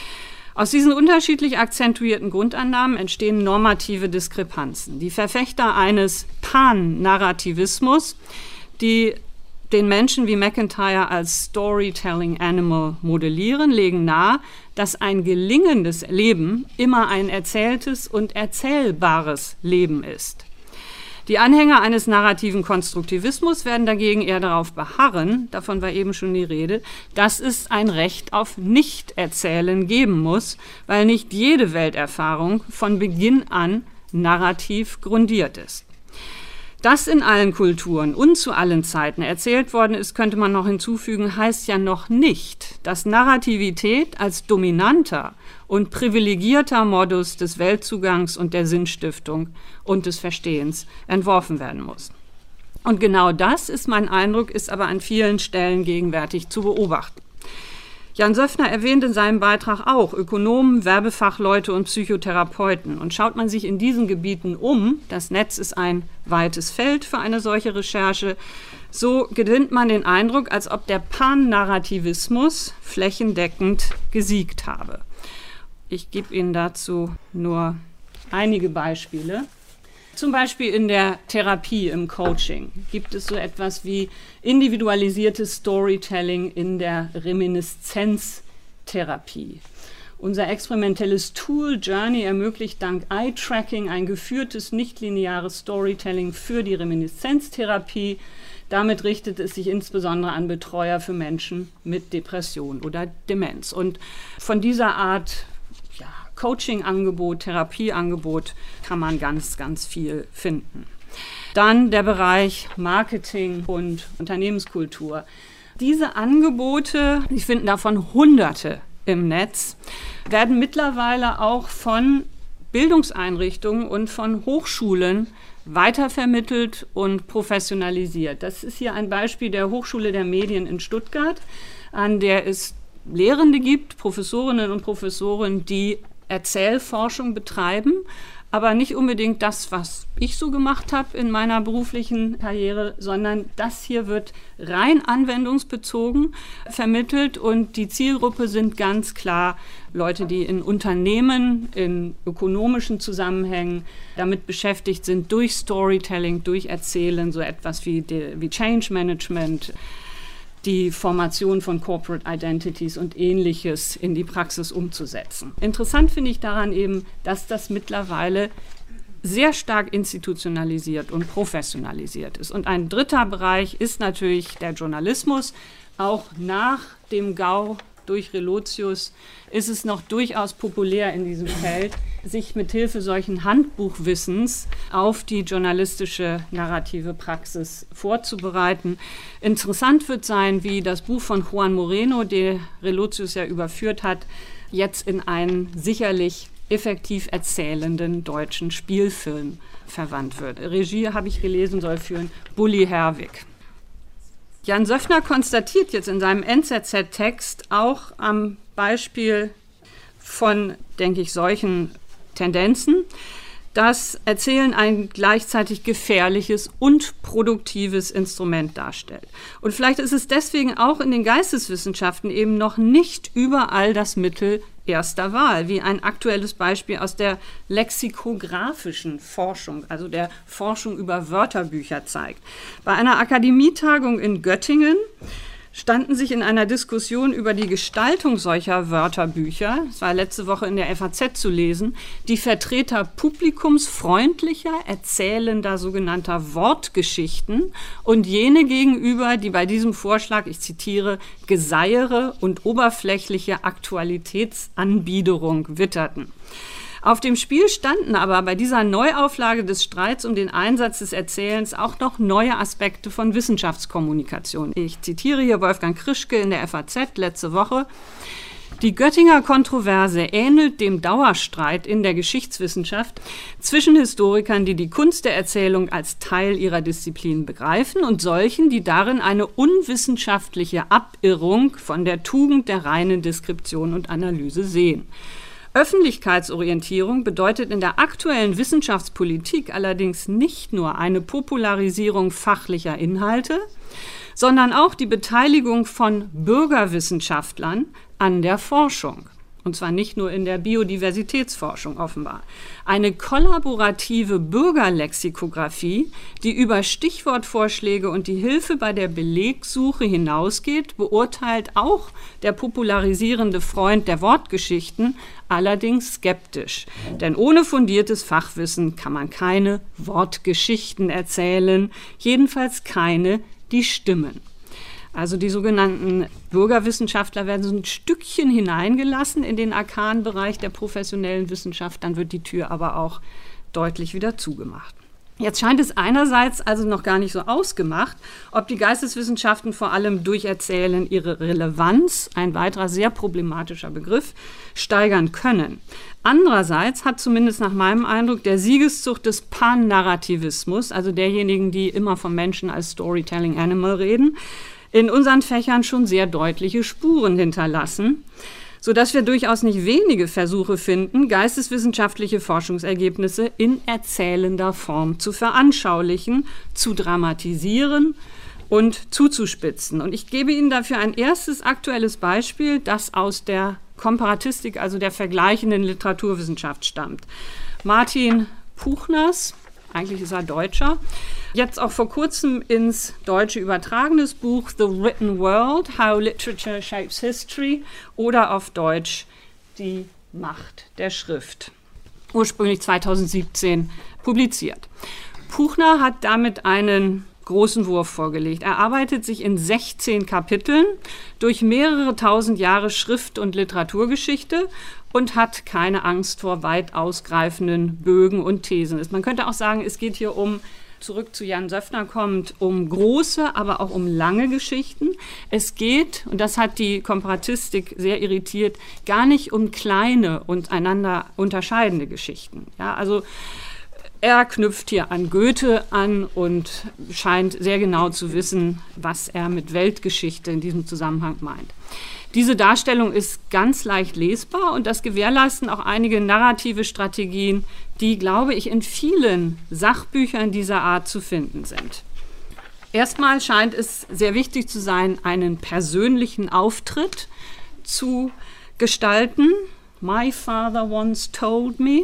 Aus diesen unterschiedlich akzentuierten Grundannahmen entstehen normative Diskrepanzen. Die Verfechter eines Pan-Narrativismus, die den Menschen wie MacIntyre als Storytelling Animal modellieren, legen nahe, dass ein gelingendes Leben immer ein erzähltes und erzählbares Leben ist. Die Anhänger eines narrativen Konstruktivismus werden dagegen eher darauf beharren, davon war eben schon die Rede, dass es ein Recht auf Nicht-Erzählen geben muss, weil nicht jede Welterfahrung von Beginn an narrativ grundiert ist. Dass in allen Kulturen und zu allen Zeiten erzählt worden ist, könnte man noch hinzufügen, heißt ja noch nicht, dass Narrativität als dominanter und privilegierter Modus des Weltzugangs und der Sinnstiftung und des Verstehens entworfen werden muss. Und genau das, ist mein Eindruck, ist aber an vielen Stellen gegenwärtig zu beobachten. Jan Söffner erwähnt in seinem Beitrag auch Ökonomen, Werbefachleute und Psychotherapeuten. Und schaut man sich in diesen Gebieten um, das Netz ist ein weites Feld für eine solche Recherche, so gewinnt man den Eindruck, als ob der Pan-Narrativismus flächendeckend gesiegt habe. Ich gebe Ihnen dazu nur einige Beispiele. Zum Beispiel in der Therapie, im Coaching, gibt es so etwas wie individualisiertes Storytelling in der Reminiszenztherapie. Unser experimentelles Tool Journey ermöglicht dank Eye-Tracking ein geführtes, nichtlineares Storytelling für die Reminiszenztherapie. Damit richtet es sich insbesondere an Betreuer für Menschen mit Depression oder Demenz. Und von dieser Art Coaching-Angebot, Therapieangebot kann man ganz, ganz viel finden. Dann der Bereich Marketing und Unternehmenskultur. Diese Angebote, ich finde davon Hunderte im Netz, werden mittlerweile auch von Bildungseinrichtungen und von Hochschulen weitervermittelt und professionalisiert. Das ist hier ein Beispiel der Hochschule der Medien in Stuttgart, an der es Lehrende gibt, Professorinnen und Professoren, die Erzählforschung betreiben, aber nicht unbedingt das, was ich so gemacht habe in meiner beruflichen Karriere, sondern das hier wird rein anwendungsbezogen vermittelt und die Zielgruppe sind ganz klar Leute, die in Unternehmen, in ökonomischen Zusammenhängen damit beschäftigt sind, durch Storytelling, durch Erzählen, so etwas wie, wie Change Management, die Formation von Corporate Identities und Ähnliches in die Praxis umzusetzen. Interessant finde ich daran eben, dass das mittlerweile sehr stark institutionalisiert und professionalisiert ist. Und ein dritter Bereich ist natürlich der Journalismus. Auch nach dem Gau durch Relotius ist es noch durchaus populär in diesem Feld, sich mit Hilfe solchen Handbuchwissens auf die journalistische narrative Praxis vorzubereiten. Interessant wird sein, wie das Buch von Juan Moreno, den Relotius ja überführt hat, jetzt in einen sicherlich effektiv erzählenden deutschen Spielfilm verwandt wird. Regie, habe ich gelesen, soll führen Bully Herwig. Jan Söffner konstatiert jetzt in seinem N Z Z-Text auch am Beispiel von, denke ich, solchen Tendenzen, dass Erzählen ein gleichzeitig gefährliches und produktives Instrument darstellt. Und vielleicht ist es deswegen auch in den Geisteswissenschaften eben noch nicht überall das Mittel erster Wahl, wie ein aktuelles Beispiel aus der lexikographischen Forschung, also der Forschung über Wörterbücher zeigt. Bei einer Akademietagung in Göttingen standen sich in einer Diskussion über die Gestaltung solcher Wörterbücher, das war letzte Woche in der F A Z zu lesen, die Vertreter publikumsfreundlicher, erzählender sogenannter Wortgeschichten und jene gegenüber, die bei diesem Vorschlag, ich zitiere, Geseiere und oberflächliche Aktualitätsanbiederung witterten. Auf dem Spiel standen aber bei dieser Neuauflage des Streits um den Einsatz des Erzählens auch noch neue Aspekte von Wissenschaftskommunikation. Ich zitiere hier Wolfgang Krischke in der F A Z letzte Woche. Die Göttinger Kontroverse ähnelt dem Dauerstreit in der Geschichtswissenschaft zwischen Historikern, die die Kunst der Erzählung als Teil ihrer Disziplin begreifen, und solchen, die darin eine unwissenschaftliche Abirrung von der Tugend der reinen Deskription und Analyse sehen. Öffentlichkeitsorientierung bedeutet in der aktuellen Wissenschaftspolitik allerdings nicht nur eine Popularisierung fachlicher Inhalte, sondern auch die Beteiligung von Bürgerwissenschaftlern an der Forschung. Und zwar nicht nur in der Biodiversitätsforschung offenbar. Eine kollaborative Bürgerlexikographie, die über Stichwortvorschläge und die Hilfe bei der Belegsuche hinausgeht, beurteilt auch der popularisierende Freund der Wortgeschichten allerdings skeptisch. Denn ohne fundiertes Fachwissen kann man keine Wortgeschichten erzählen, jedenfalls keine, die stimmen. Also die sogenannten Bürgerwissenschaftler werden so ein Stückchen hineingelassen in den arkanen Bereich der professionellen Wissenschaft, dann wird die Tür aber auch deutlich wieder zugemacht. Jetzt scheint es einerseits also noch gar nicht so ausgemacht, ob die Geisteswissenschaften vor allem durch Erzählen ihre Relevanz, ein weiterer sehr problematischer Begriff, steigern können. Andererseits hat zumindest nach meinem Eindruck der Siegeszug des Pan-Narrativismus, also derjenigen, die immer vom Menschen als Storytelling Animal reden, in unseren Fächern schon sehr deutliche Spuren hinterlassen, sodass wir durchaus nicht wenige Versuche finden, geisteswissenschaftliche Forschungsergebnisse in erzählender Form zu veranschaulichen, zu dramatisieren und zuzuspitzen. Und ich gebe Ihnen dafür ein erstes aktuelles Beispiel, das aus der Komparatistik, also der vergleichenden Literaturwissenschaft stammt. Martin Puchners, eigentlich ist er Deutscher, jetzt auch vor kurzem ins Deutsche übertragenes Buch The Written World, How Literature Shapes History, oder auf Deutsch Die Macht der Schrift, ursprünglich zweitausendsiebzehn publiziert. Puchner hat damit einen großen Wurf vorgelegt. Er arbeitet sich in sechzehn Kapiteln durch mehrere tausend Jahre Schrift- und Literaturgeschichte und hat keine Angst vor weit ausgreifenden Bögen und Thesen. Man könnte auch sagen, es geht hier um, zurück zu Jan Söffner kommt, um große, aber auch um lange Geschichten. Es geht, und das hat die Komparatistik sehr irritiert, gar nicht um kleine und einander unterscheidende Geschichten. Ja, also er knüpft hier an Goethe an und scheint sehr genau zu wissen, was er mit Weltgeschichte in diesem Zusammenhang meint. Diese Darstellung ist ganz leicht lesbar und das gewährleisten auch einige narrative Strategien, die, glaube ich, in vielen Sachbüchern dieser Art zu finden sind. Erstmal scheint es sehr wichtig zu sein, einen persönlichen Auftritt zu gestalten. My father once told me.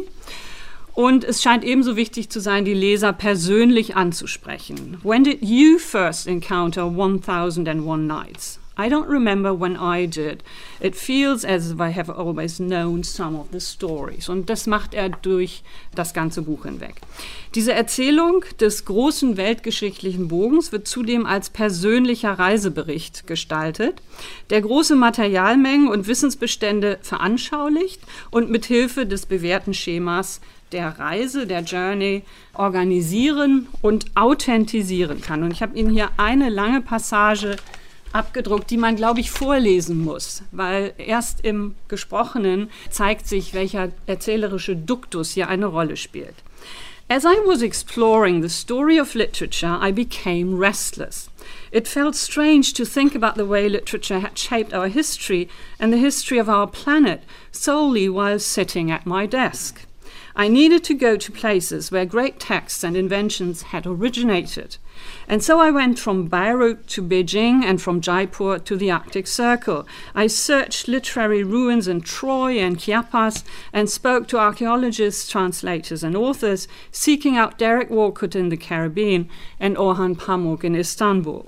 Und es scheint ebenso wichtig zu sein, die Leser persönlich anzusprechen. When did you first encounter one thousand and one Nights? I don't remember when I did. It feels as if I have always known some of the stories. Und das macht er durch das ganze Buch hinweg. Diese Erzählung des großen weltgeschichtlichen Bogens wird zudem als persönlicher Reisebericht gestaltet, der große Materialmengen und Wissensbestände veranschaulicht und mit Hilfe des bewährten Schemas der Reise, der Journey, organisieren und authentisieren kann. Und ich habe Ihnen hier eine lange Passage abgedruckt, die man, glaube ich, vorlesen muss, weil erst im Gesprochenen zeigt sich, welcher erzählerische Duktus hier eine Rolle spielt. As I was exploring the story of literature, I became restless. It felt strange to think about the way literature had shaped our history and the history of our planet solely while sitting at my desk. I needed to go to places where great texts and inventions had originated. And so I went from Beirut to Beijing and from Jaipur to the Arctic Circle. I searched literary ruins in Troy and Chiapas and spoke to archaeologists, translators and authors, seeking out Derek Walcott in the Caribbean and Orhan Pamuk in Istanbul.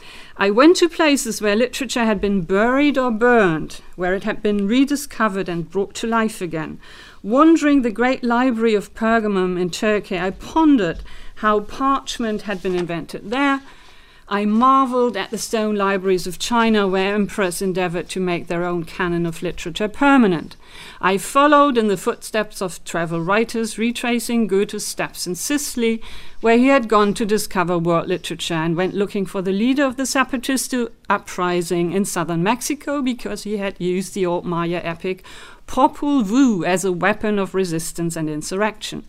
I went to places where literature had been buried or burned, where it had been rediscovered and brought to life again. Wandering the great library of Pergamum in Turkey, I pondered how parchment had been invented there. I marveled at the stone libraries of China, where emperors endeavored to make their own canon of literature permanent. I followed in the footsteps of travel writers, retracing Goethe's steps in Sicily, where he had gone to discover world literature, and went looking for the leader of the Zapatista uprising in southern Mexico because he had used the old Maya epic Popol Vuh as a weapon of resistance and insurrection.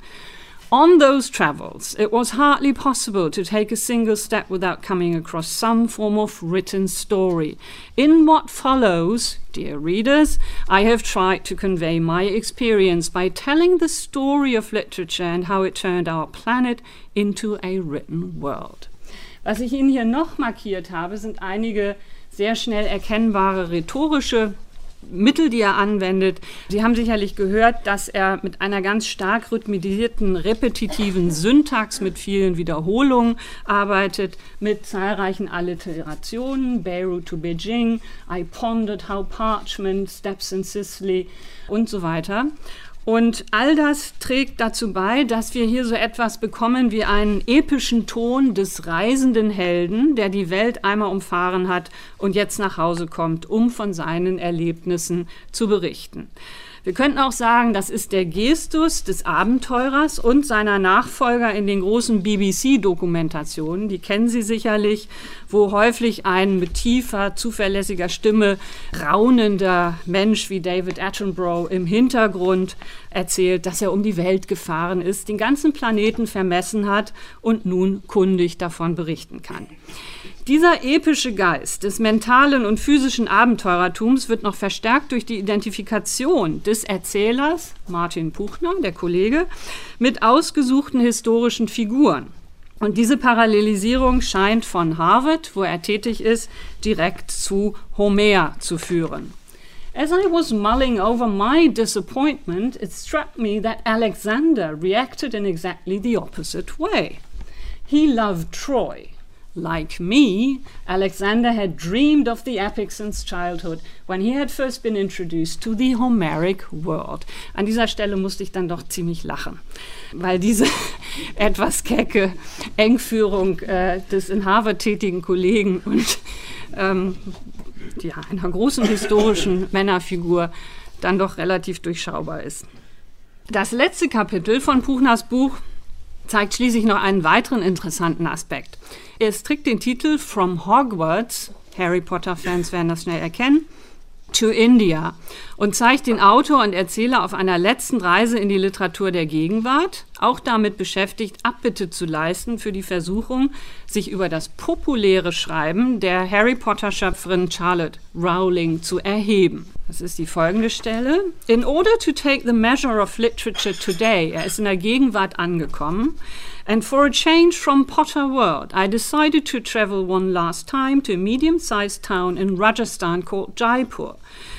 On those travels, it was hardly possible to take a single step without coming across some form of written story. In what follows, dear readers, I have tried to convey my experience by telling the story of literature and how it turned our planet into a written world. Was ich Ihnen hier noch markiert habe, sind einige sehr schnell erkennbare rhetorische Mittel, die er anwendet. Sie haben sicherlich gehört, dass er mit einer ganz stark rhythmisierten, repetitiven Syntax mit vielen Wiederholungen arbeitet, mit zahlreichen Alliterationen, Beirut to Beijing, I pondered how parchment, steps in Sicily und so weiter. Und all das trägt dazu bei, dass wir hier so etwas bekommen wie einen epischen Ton des reisenden Helden, der die Welt einmal umfahren hat und jetzt nach Hause kommt, um von seinen Erlebnissen zu berichten. Wir könnten auch sagen, das ist der Gestus des Abenteurers und seiner Nachfolger in den großen B B C-Dokumentationen. Die kennen Sie sicherlich, wo häufig ein mit tiefer, zuverlässiger Stimme raunender Mensch wie David Attenborough im Hintergrund erzählt, dass er um die Welt gefahren ist, den ganzen Planeten vermessen hat und nun kundig davon berichten kann. Dieser epische Geist des mentalen und physischen Abenteurertums wird noch verstärkt durch die Identifikation des Erzählers, Martin Puchner, der Kollege, mit ausgesuchten historischen Figuren. Und diese Parallelisierung scheint von Harvard, wo er tätig ist, direkt zu Homer zu führen. As I was mulling over my disappointment, it struck me that Alexander reacted in exactly the opposite way. He loved Troy. Like me, Alexander had dreamed of the epic since childhood, when he had first been introduced to the Homeric world. An dieser Stelle musste ich dann doch ziemlich lachen, weil diese etwas kecke Engführung äh, des in Harvard tätigen Kollegen und ähm, ja, einer großen historischen Männerfigur dann doch relativ durchschaubar ist. Das letzte Kapitel von Puchners Buch zeigt schließlich noch einen weiteren interessanten Aspekt. Es trägt den Titel From Hogwarts, Harry Potter-Fans werden das schnell erkennen, to India und zeigt den Autor und Erzähler auf einer letzten Reise in die Literatur der Gegenwart, auch damit beschäftigt, Abbitte zu leisten für die Versuchung, sich über das populäre Schreiben der Harry Potter-Schöpferin Charlotte Rowling zu erheben. Das ist die folgende Stelle. In order to take the measure of literature today, er ist in der Gegenwart angekommen, and for a change from Potter world, I decided to travel one last time to a medium-sized town in Rajasthan called Jaipur.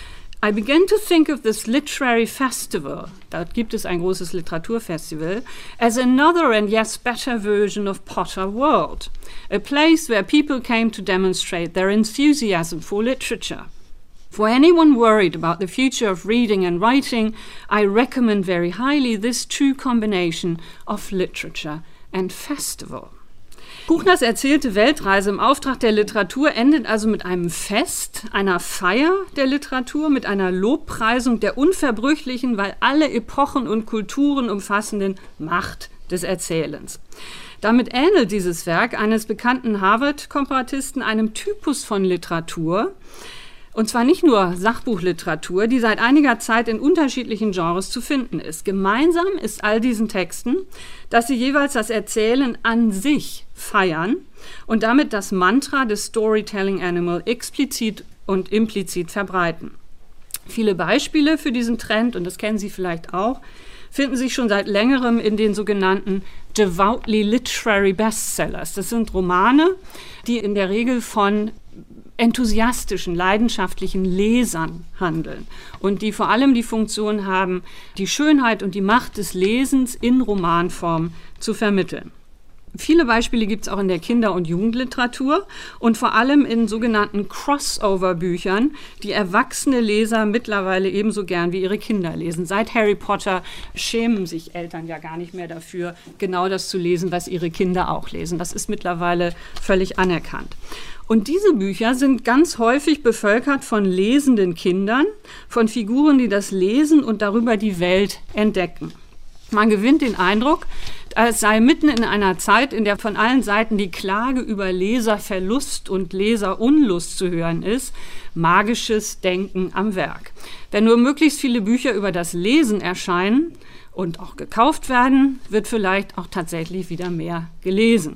I began to think of this literary festival, da gibt es ein großes Literaturfestival, as another and yes better version of Potter World, a place where people came to demonstrate their enthusiasm for literature. For anyone worried about the future of reading and writing, I recommend very highly this true combination of literature and festival. Buchners erzählte Weltreise im Auftrag der Literatur endet also mit einem Fest, einer Feier der Literatur, mit einer Lobpreisung der unverbrüchlichen, weil alle Epochen und Kulturen umfassenden Macht des Erzählens. Damit ähnelt dieses Werk eines bekannten Harvard-Komparatisten einem Typus von Literatur, und zwar nicht nur Sachbuchliteratur, die seit einiger Zeit in unterschiedlichen Genres zu finden ist. Gemeinsam ist all diesen Texten, dass sie jeweils das Erzählen an sich feiern und damit das Mantra des Storytelling Animal explizit und implizit verbreiten. Viele Beispiele für diesen Trend, und das kennen Sie vielleicht auch, finden sich schon seit längerem in den sogenannten devoutly literary bestsellers. Das sind Romane, die in der Regel von enthusiastischen, leidenschaftlichen Lesern handeln und die vor allem die Funktion haben, die Schönheit und die Macht des Lesens in Romanform zu vermitteln. Viele Beispiele gibt es auch in der Kinder- und Jugendliteratur und vor allem in sogenannten Crossover-Büchern, die erwachsene Leser mittlerweile ebenso gern wie ihre Kinder lesen. Seit Harry Potter schämen sich Eltern ja gar nicht mehr dafür, genau das zu lesen, was ihre Kinder auch lesen. Das ist mittlerweile völlig anerkannt. Und diese Bücher sind ganz häufig bevölkert von lesenden Kindern, von Figuren, die das lesen und darüber die Welt entdecken. Man gewinnt den Eindruck, es sei mitten in einer Zeit, in der von allen Seiten die Klage über Leserverlust und Leserunlust zu hören ist, magisches Denken am Werk. Wenn nur möglichst viele Bücher über das Lesen erscheinen und auch gekauft werden, wird vielleicht auch tatsächlich wieder mehr gelesen.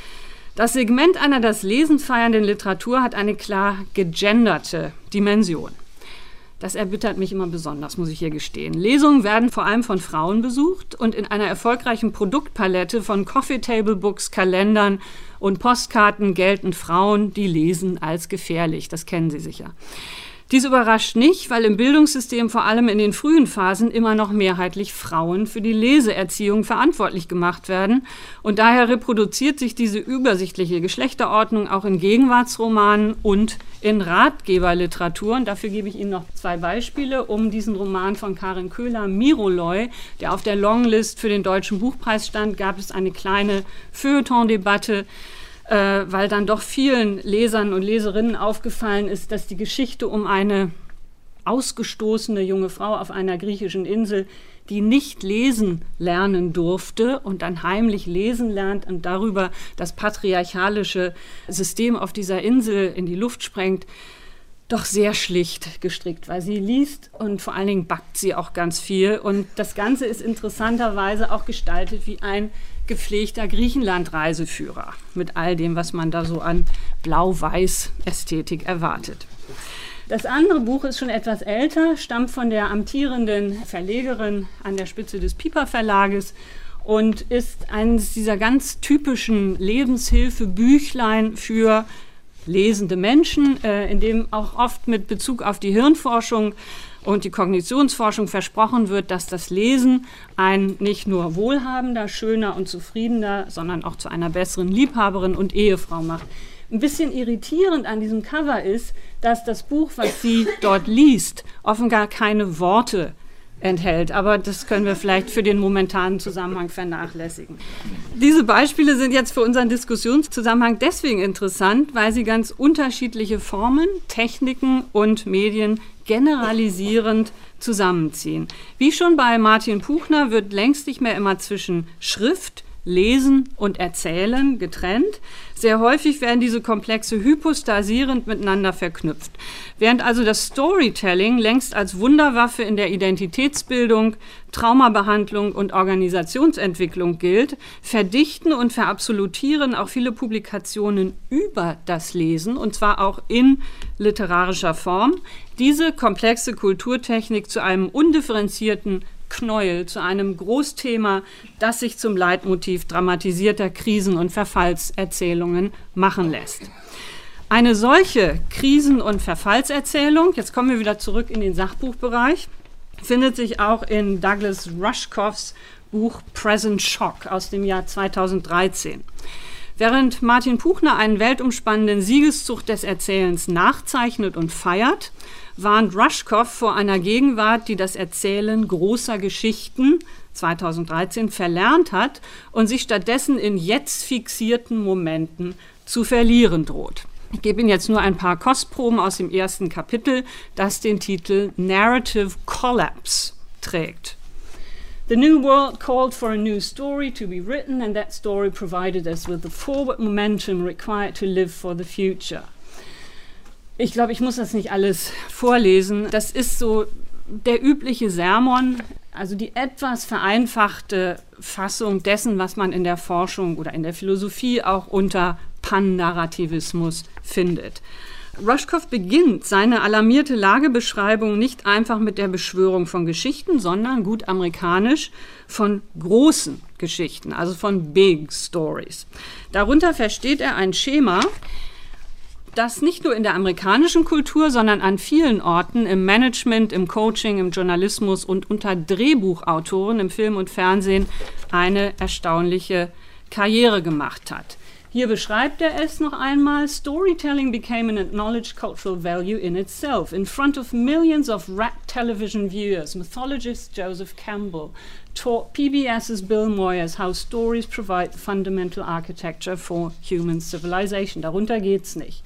Das Segment einer das Lesen feiernden Literatur hat eine klar gegenderte Dimension. Das erbittert mich immer besonders, muss ich hier gestehen. Lesungen werden vor allem von Frauen besucht und in einer erfolgreichen Produktpalette von Coffee-Table-Books, Kalendern und Postkarten gelten Frauen, die lesen, als gefährlich. Das kennen Sie sicher. Dies überrascht nicht, weil im Bildungssystem vor allem in den frühen Phasen immer noch mehrheitlich Frauen für die Leseerziehung verantwortlich gemacht werden. Und daher reproduziert sich diese übersichtliche Geschlechterordnung auch in Gegenwartsromanen und in Ratgeberliteratur. Und dafür gebe ich Ihnen noch zwei Beispiele, um diesen Roman von Karin Köhler, Miroloi, der auf der Longlist für den Deutschen Buchpreis stand, gab es eine kleine Feuilleton-Debatte, Äh, weil dann doch vielen Lesern und Leserinnen aufgefallen ist, dass die Geschichte um eine ausgestoßene junge Frau auf einer griechischen Insel, die nicht lesen lernen durfte und dann heimlich lesen lernt und darüber das patriarchalische System auf dieser Insel in die Luft sprengt, doch sehr schlicht gestrickt, weil sie liest und vor allen Dingen backt sie auch ganz viel. Und das Ganze ist interessanterweise auch gestaltet wie ein gepflegter Griechenland-Reiseführer mit all dem, was man da so an Blau-Weiß-Ästhetik erwartet. Das andere Buch ist schon etwas älter, stammt von der amtierenden Verlegerin an der Spitze des Piper Verlages und ist eines dieser ganz typischen Lebenshilfe-Büchlein für lesende Menschen, äh, in dem auch oft mit Bezug auf die Hirnforschung und die Kognitionsforschung versprochen wird, dass das Lesen ein nicht nur wohlhabender, schöner und zufriedener, sondern auch zu einer besseren Liebhaberin und Ehefrau macht. Ein bisschen irritierend an diesem Cover ist, dass das Buch, was sie dort liest, offenbar keine Worte enthält. Aber das können wir vielleicht für den momentanen Zusammenhang vernachlässigen. Diese Beispiele sind jetzt für unseren Diskussionszusammenhang deswegen interessant, weil sie ganz unterschiedliche Formen, Techniken und Medien generalisierend zusammenziehen. Wie schon bei Martin Puchner wird längst nicht mehr immer zwischen Schrift, Lesen und Erzählen getrennt. Sehr häufig werden diese Komplexe hypostasierend miteinander verknüpft. Während also das Storytelling längst als Wunderwaffe in der Identitätsbildung, Traumabehandlung und Organisationsentwicklung gilt, verdichten und verabsolutieren auch viele Publikationen über das Lesen, und zwar auch in literarischer Form, diese komplexe Kulturtechnik zu einem undifferenzierten Knäuel, zu einem Großthema, das sich zum Leitmotiv dramatisierter Krisen- und Verfallserzählungen machen lässt. Eine solche Krisen- und Verfallserzählung, jetzt kommen wir wieder zurück in den Sachbuchbereich, findet sich auch in Douglas Rushkoffs Buch Present Shock aus dem Jahr zweitausenddreizehn. Während Martin Puchner einen weltumspannenden Siegeszug des Erzählens nachzeichnet und feiert, warnt Rushkoff vor einer Gegenwart, die das Erzählen großer Geschichten zweitausenddreizehn verlernt hat und sich stattdessen in jetzt fixierten Momenten zu verlieren droht. Ich gebe Ihnen jetzt nur ein paar Kostproben aus dem ersten Kapitel, das den Titel Narrative Collapse trägt. The new world called for a new story to be written, and that story provided us with the forward momentum required to live for the future. Ich glaube, ich muss das nicht alles vorlesen. Das ist so der übliche Sermon, also die etwas vereinfachte Fassung dessen, was man in der Forschung oder in der Philosophie auch unter Pan-Narrativismus findet. Rushkoff beginnt seine alarmierte Lagebeschreibung nicht einfach mit der Beschwörung von Geschichten, sondern gut amerikanisch von großen Geschichten, also von Big Stories. Darunter versteht er ein Schema, das nicht nur in der amerikanischen Kultur, sondern an vielen Orten im Management, im Coaching, im Journalismus und unter Drehbuchautoren im Film und Fernsehen eine erstaunliche Karriere gemacht hat. Hier beschreibt er es noch einmal. Storytelling became an acknowledged cultural value in itself. In front of millions of rapt television viewers, mythologist Joseph Campbell taught P B S's Bill Moyers how stories provide the fundamental architecture for human civilization. Darunter geht's nicht.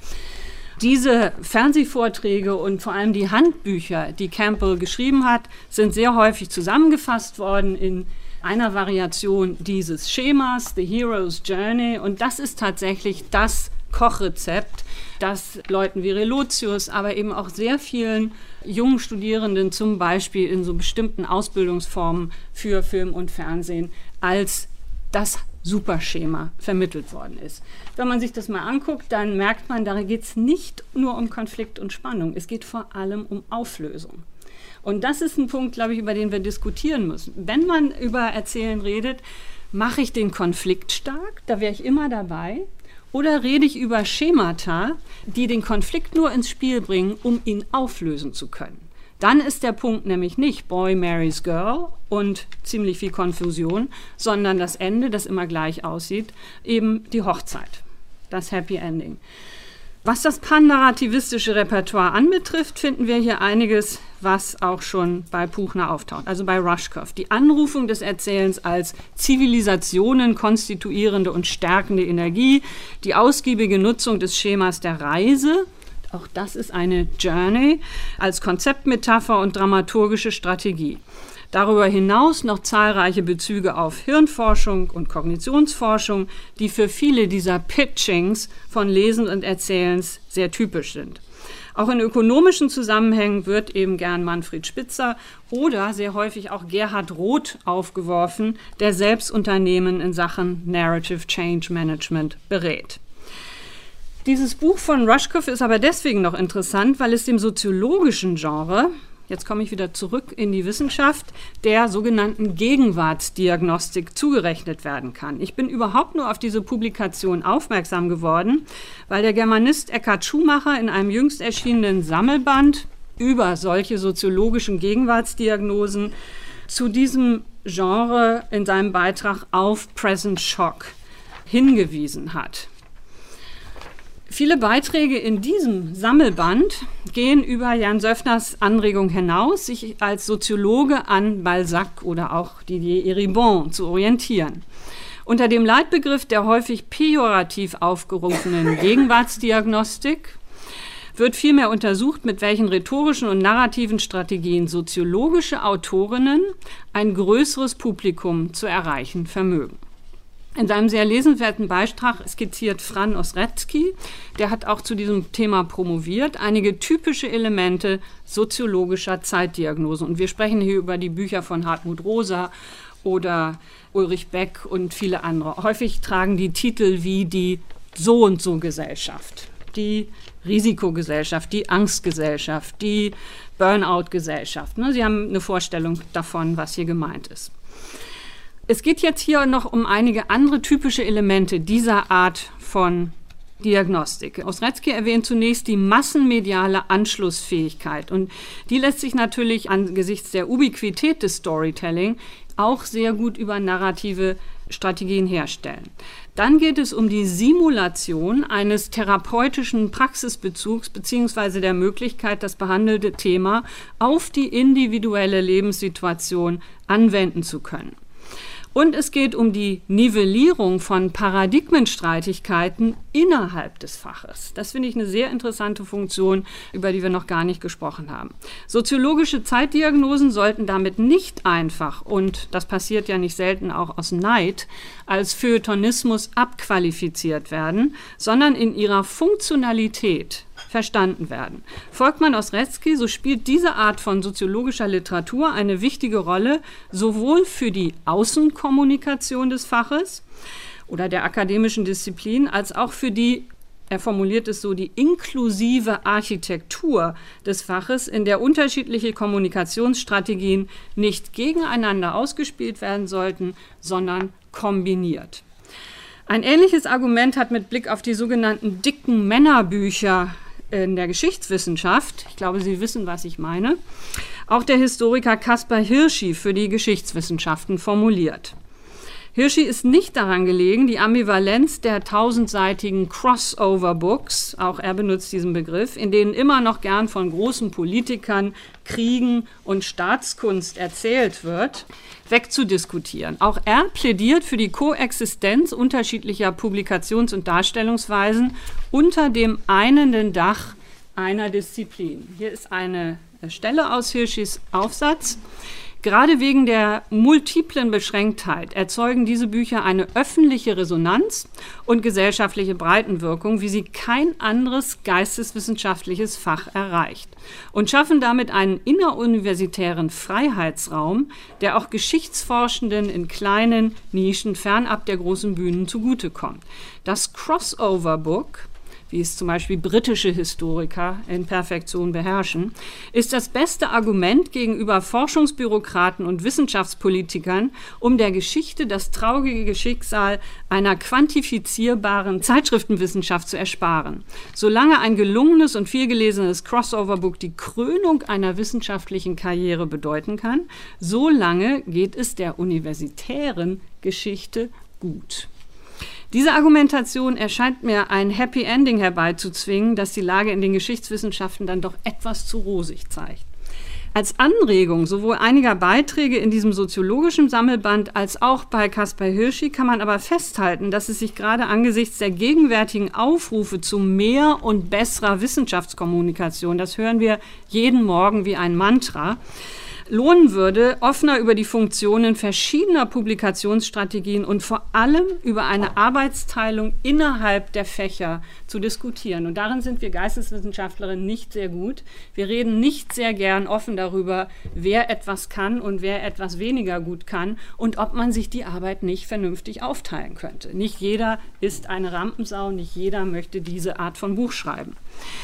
Diese Fernsehvorträge und vor allem die Handbücher, die Campbell geschrieben hat, sind sehr häufig zusammengefasst worden in einer Variation dieses Schemas, The Hero's Journey. Und das ist tatsächlich das Kochrezept, das Leuten wie Relotius, aber eben auch sehr vielen jungen Studierenden zum Beispiel in so bestimmten Ausbildungsformen für Film und Fernsehen als das Superschema vermittelt worden ist. Wenn man sich das mal anguckt, dann merkt man, da geht es nicht nur um Konflikt und Spannung, es geht vor allem um Auflösung. Und das ist ein Punkt, glaube ich, über den wir diskutieren müssen. Wenn man über Erzählen redet, mache ich den Konflikt stark, da wäre ich immer dabei, oder rede ich über Schemata, die den Konflikt nur ins Spiel bringen, um ihn auflösen zu können. Dann ist der Punkt nämlich nicht Boy marries Girl und ziemlich viel Konfusion, sondern das Ende, das immer gleich aussieht, eben die Hochzeit, das Happy Ending. Was das pan-narrativistische Repertoire anbetrifft, finden wir hier einiges, was auch schon bei Puchner auftaucht, also bei Rushkoff. Die Anrufung des Erzählens als Zivilisationen konstituierende und stärkende Energie, die ausgiebige Nutzung des Schemas der Reise, auch das ist eine Journey, als Konzeptmetapher und dramaturgische Strategie. Darüber hinaus noch zahlreiche Bezüge auf Hirnforschung und Kognitionsforschung, die für viele dieser Pitchings von Lesen und Erzählens sehr typisch sind. Auch in ökonomischen Zusammenhängen wird eben gern Manfred Spitzer oder sehr häufig auch Gerhard Roth aufgeworfen, der selbst Unternehmen in Sachen Narrative Change Management berät. Dieses Buch von Rushkoff ist aber deswegen noch interessant, weil es dem soziologischen Genre, jetzt komme ich wieder zurück in die Wissenschaft, der sogenannten Gegenwartsdiagnostik zugerechnet werden kann. Ich bin überhaupt nur auf diese Publikation aufmerksam geworden, weil der Germanist Eckhard Schumacher in einem jüngst erschienenen Sammelband über solche soziologischen Gegenwartsdiagnosen zu diesem Genre in seinem Beitrag auf Present Shock hingewiesen hat. Viele Beiträge in diesem Sammelband gehen über Jan Söffners Anregung hinaus, sich als Soziologe an Balzac oder auch Didier Eribon zu orientieren. Unter dem Leitbegriff der häufig pejorativ aufgerufenen Gegenwartsdiagnostik wird vielmehr untersucht, mit welchen rhetorischen und narrativen Strategien soziologische Autorinnen ein größeres Publikum zu erreichen vermögen. In seinem sehr lesenswerten Beitrag skizziert Fran Osrecki, der hat auch zu diesem Thema promoviert, einige typische Elemente soziologischer Zeitdiagnose. Und wir sprechen hier über die Bücher von Hartmut Rosa oder Ulrich Beck und viele andere. Häufig tragen die Titel wie die So-und-so-Gesellschaft, die Risikogesellschaft, die Angstgesellschaft, die Burnout-Gesellschaft. Sie haben eine Vorstellung davon, was hier gemeint ist. Es geht jetzt hier noch um einige andere typische Elemente dieser Art von Diagnostik. Ostrecki erwähnt zunächst die massenmediale Anschlussfähigkeit. Und die lässt sich natürlich angesichts der Ubiquität des Storytelling auch sehr gut über narrative Strategien herstellen. Dann geht es um die Simulation eines therapeutischen Praxisbezugs bzw. der Möglichkeit, das behandelte Thema auf die individuelle Lebenssituation anwenden zu können. Und es geht um die Nivellierung von Paradigmenstreitigkeiten innerhalb des Faches. Das finde ich eine sehr interessante Funktion, über die wir noch gar nicht gesprochen haben. Soziologische Zeitdiagnosen sollten damit nicht einfach, und das passiert ja nicht selten auch aus Neid, als Feuilletonismus abqualifiziert werden, sondern in ihrer Funktionalität verstanden werden. Folgt man Ostrecki, so spielt diese Art von soziologischer Literatur eine wichtige Rolle, sowohl für die Außenkommunikation des Faches oder der akademischen Disziplin, als auch für die, er formuliert es so, die inklusive Architektur des Faches, in der unterschiedliche Kommunikationsstrategien nicht gegeneinander ausgespielt werden sollten, sondern kombiniert. Ein ähnliches Argument hat mit Blick auf die sogenannten dicken Männerbücher in der Geschichtswissenschaft, ich glaube, Sie wissen, was ich meine, auch der Historiker Kaspar Hirschi für die Geschichtswissenschaften formuliert. Hirschi ist nicht daran gelegen, die Ambivalenz der tausendseitigen Crossover-Books, auch er benutzt diesen Begriff, in denen immer noch gern von großen Politikern, Kriegen und Staatskunst erzählt wird, wegzudiskutieren. Auch er plädiert für die Koexistenz unterschiedlicher Publikations- und Darstellungsweisen unter dem einenden Dach einer Disziplin. Hier ist eine Stelle aus Hirschis Aufsatz. Gerade wegen der multiplen Beschränktheit erzeugen diese Bücher eine öffentliche Resonanz und gesellschaftliche Breitenwirkung, wie sie kein anderes geisteswissenschaftliches Fach erreicht, und schaffen damit einen inneruniversitären Freiheitsraum, der auch Geschichtsforschenden in kleinen Nischen fernab der großen Bühnen zugutekommt. Das Crossover-Book, wie es zum Beispiel britische Historiker in Perfektion beherrschen, ist das beste Argument gegenüber Forschungsbürokraten und Wissenschaftspolitikern, um der Geschichte das traurige Schicksal einer quantifizierbaren Zeitschriftenwissenschaft zu ersparen. Solange ein gelungenes und vielgelesenes Crossover-Book die Krönung einer wissenschaftlichen Karriere bedeuten kann, solange geht es der universitären Geschichte gut. Diese Argumentation erscheint mir ein Happy Ending herbeizuzwingen, das die Lage in den Geschichtswissenschaften dann doch etwas zu rosig zeigt. Als Anregung sowohl einiger Beiträge in diesem soziologischen Sammelband als auch bei Kaspar Hirschi kann man aber festhalten, dass es sich gerade angesichts der gegenwärtigen Aufrufe zu mehr und besserer Wissenschaftskommunikation, das hören wir jeden Morgen wie ein Mantra, lohnen würde, offener über die Funktionen verschiedener Publikationsstrategien und vor allem über eine Arbeitsteilung innerhalb der Fächer zu diskutieren. Und darin sind wir Geisteswissenschaftlerinnen nicht sehr gut. Wir reden nicht sehr gern offen darüber, wer etwas kann und wer etwas weniger gut kann und ob man sich die Arbeit nicht vernünftig aufteilen könnte. Nicht jeder ist eine Rampensau, nicht jeder möchte diese Art von Buch schreiben.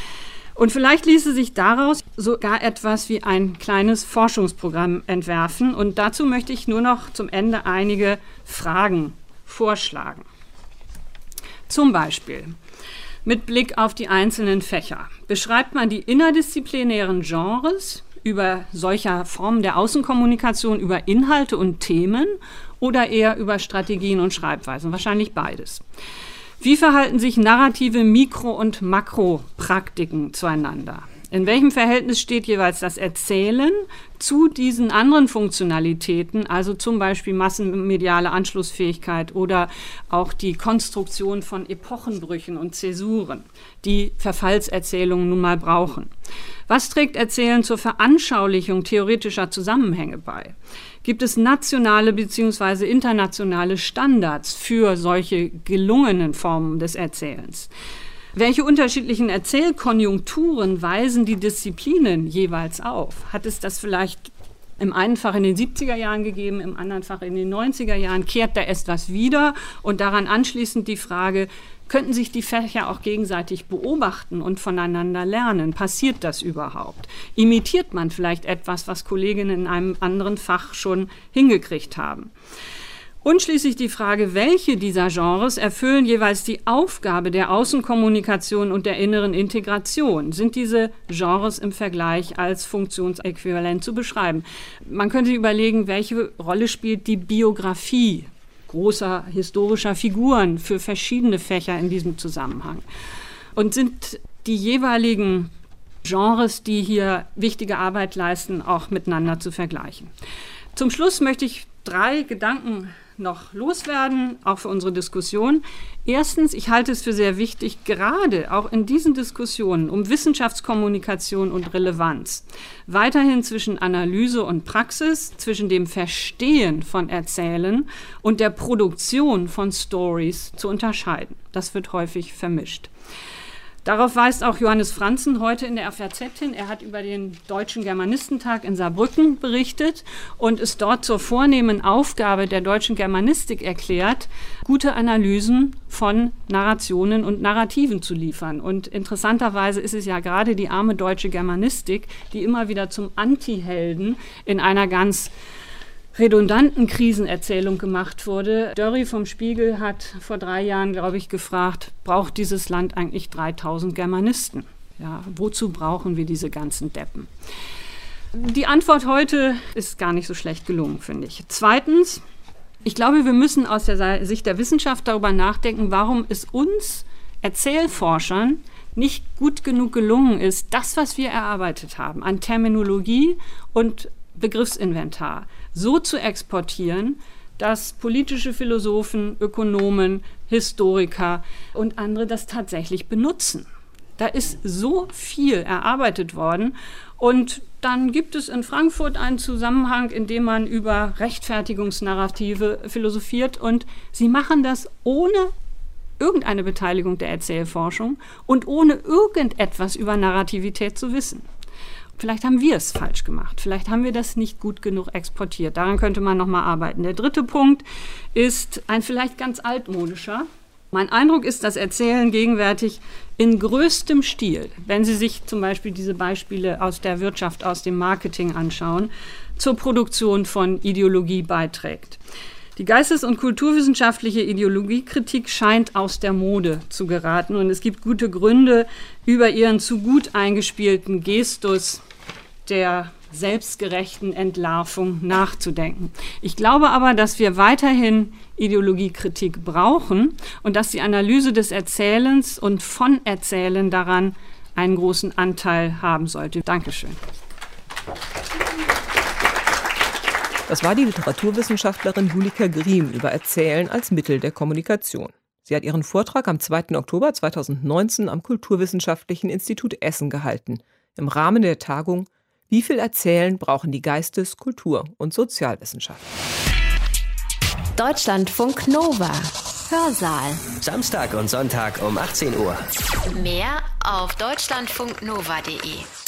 Und vielleicht ließe sich daraus sogar etwas wie ein kleines Forschungsprogramm entwerfen. Und dazu möchte ich nur noch zum Ende einige Fragen vorschlagen. Zum Beispiel mit Blick auf die einzelnen Fächer. Beschreibt man die interdisziplinären Genres über solcher Formen der Außenkommunikation, über Inhalte und Themen oder eher über Strategien und Schreibweisen? Wahrscheinlich beides. Wie verhalten sich narrative Mikro- und Makropraktiken zueinander? In welchem Verhältnis steht jeweils das Erzählen zu diesen anderen Funktionalitäten, also zum Beispiel massenmediale Anschlussfähigkeit oder auch die Konstruktion von Epochenbrüchen und Zäsuren, die Verfallserzählungen nun mal brauchen? Was trägt Erzählen zur Veranschaulichung theoretischer Zusammenhänge bei? Gibt es nationale bzw. internationale Standards für solche gelungenen Formen des Erzählens? Welche unterschiedlichen Erzählkonjunkturen weisen die Disziplinen jeweils auf? Hat es das vielleicht im einen Fach in den siebziger Jahren gegeben, im anderen Fach in den neunziger Jahren? Kehrt da erst was wieder? Und daran anschließend die Frage, könnten sich die Fächer auch gegenseitig beobachten und voneinander lernen? Passiert das überhaupt? Imitiert man vielleicht etwas, was Kolleginnen in einem anderen Fach schon hingekriegt haben? Und schließlich die Frage, welche dieser Genres erfüllen jeweils die Aufgabe der Außenkommunikation und der inneren Integration? Sind diese Genres im Vergleich als funktionsäquivalent zu beschreiben? Man könnte überlegen, welche Rolle spielt die Biografie großer historischer Figuren für verschiedene Fächer in diesem Zusammenhang? Und sind die jeweiligen Genres, die hier wichtige Arbeit leisten, auch miteinander zu vergleichen? Zum Schluss möchte ich drei Gedanken noch loswerden, auch für unsere Diskussion. Erstens, ich halte es für sehr wichtig, gerade auch in diesen Diskussionen um Wissenschaftskommunikation und Relevanz, weiterhin zwischen Analyse und Praxis, zwischen dem Verstehen von Erzählen und der Produktion von Stories zu unterscheiden. Das wird häufig vermischt. Darauf weist auch Johannes Franzen heute in der F A Z hin. Er hat über den Deutschen Germanistentag in Saarbrücken berichtet und es dort zur vornehmen Aufgabe der deutschen Germanistik erklärt, gute Analysen von Narrationen und Narrativen zu liefern. Und interessanterweise ist es ja gerade die arme deutsche Germanistik, die immer wieder zum Antihelden in einer ganz redundanten Krisenerzählung gemacht wurde. Dörri vom Spiegel hat vor drei Jahren, glaube ich, gefragt, braucht dieses Land eigentlich dreitausend Germanisten? Ja, wozu brauchen wir diese ganzen Deppen? Die Antwort heute ist gar nicht so schlecht gelungen, finde ich. Zweitens, ich glaube, wir müssen aus der Sicht der Wissenschaft darüber nachdenken, warum es uns Erzählforschern nicht gut genug gelungen ist, das, was wir erarbeitet haben an Terminologie und Begriffsinventar so zu exportieren, dass politische Philosophen, Ökonomen, Historiker und andere das tatsächlich benutzen. Da ist so viel erarbeitet worden und dann gibt es in Frankfurt einen Zusammenhang, in dem man über Rechtfertigungsnarrative philosophiert und sie machen das ohne irgendeine Beteiligung der Erzählforschung und ohne irgendetwas über Narrativität zu wissen. Vielleicht haben wir es falsch gemacht. Vielleicht haben wir das nicht gut genug exportiert. Daran könnte man noch mal arbeiten. Der dritte Punkt ist ein vielleicht ganz altmodischer. Mein Eindruck ist, dass Erzählen gegenwärtig in größtem Stil, wenn Sie sich zum Beispiel diese Beispiele aus der Wirtschaft, aus dem Marketing anschauen, zur Produktion von Ideologie beiträgt. Die geistes- und kulturwissenschaftliche Ideologiekritik scheint aus der Mode zu geraten und es gibt gute Gründe, über ihren zu gut eingespielten Gestus der selbstgerechten Entlarvung nachzudenken. Ich glaube aber, dass wir weiterhin Ideologiekritik brauchen und dass die Analyse des Erzählens und von Erzählen daran einen großen Anteil haben sollte. Dankeschön. Das war die Literaturwissenschaftlerin Julika Griem über Erzählen als Mittel der Kommunikation. Sie hat ihren Vortrag am zweiten Oktober zweitausendneunzehn am Kulturwissenschaftlichen Institut Essen gehalten, im Rahmen der Tagung Wie viel Erzählen brauchen die Geistes-, Kultur- und Sozialwissenschaften? Deutschlandfunk Nova. Hörsaal. Samstag und Sonntag um achtzehn Uhr. Mehr auf deutschlandfunknova punkt de.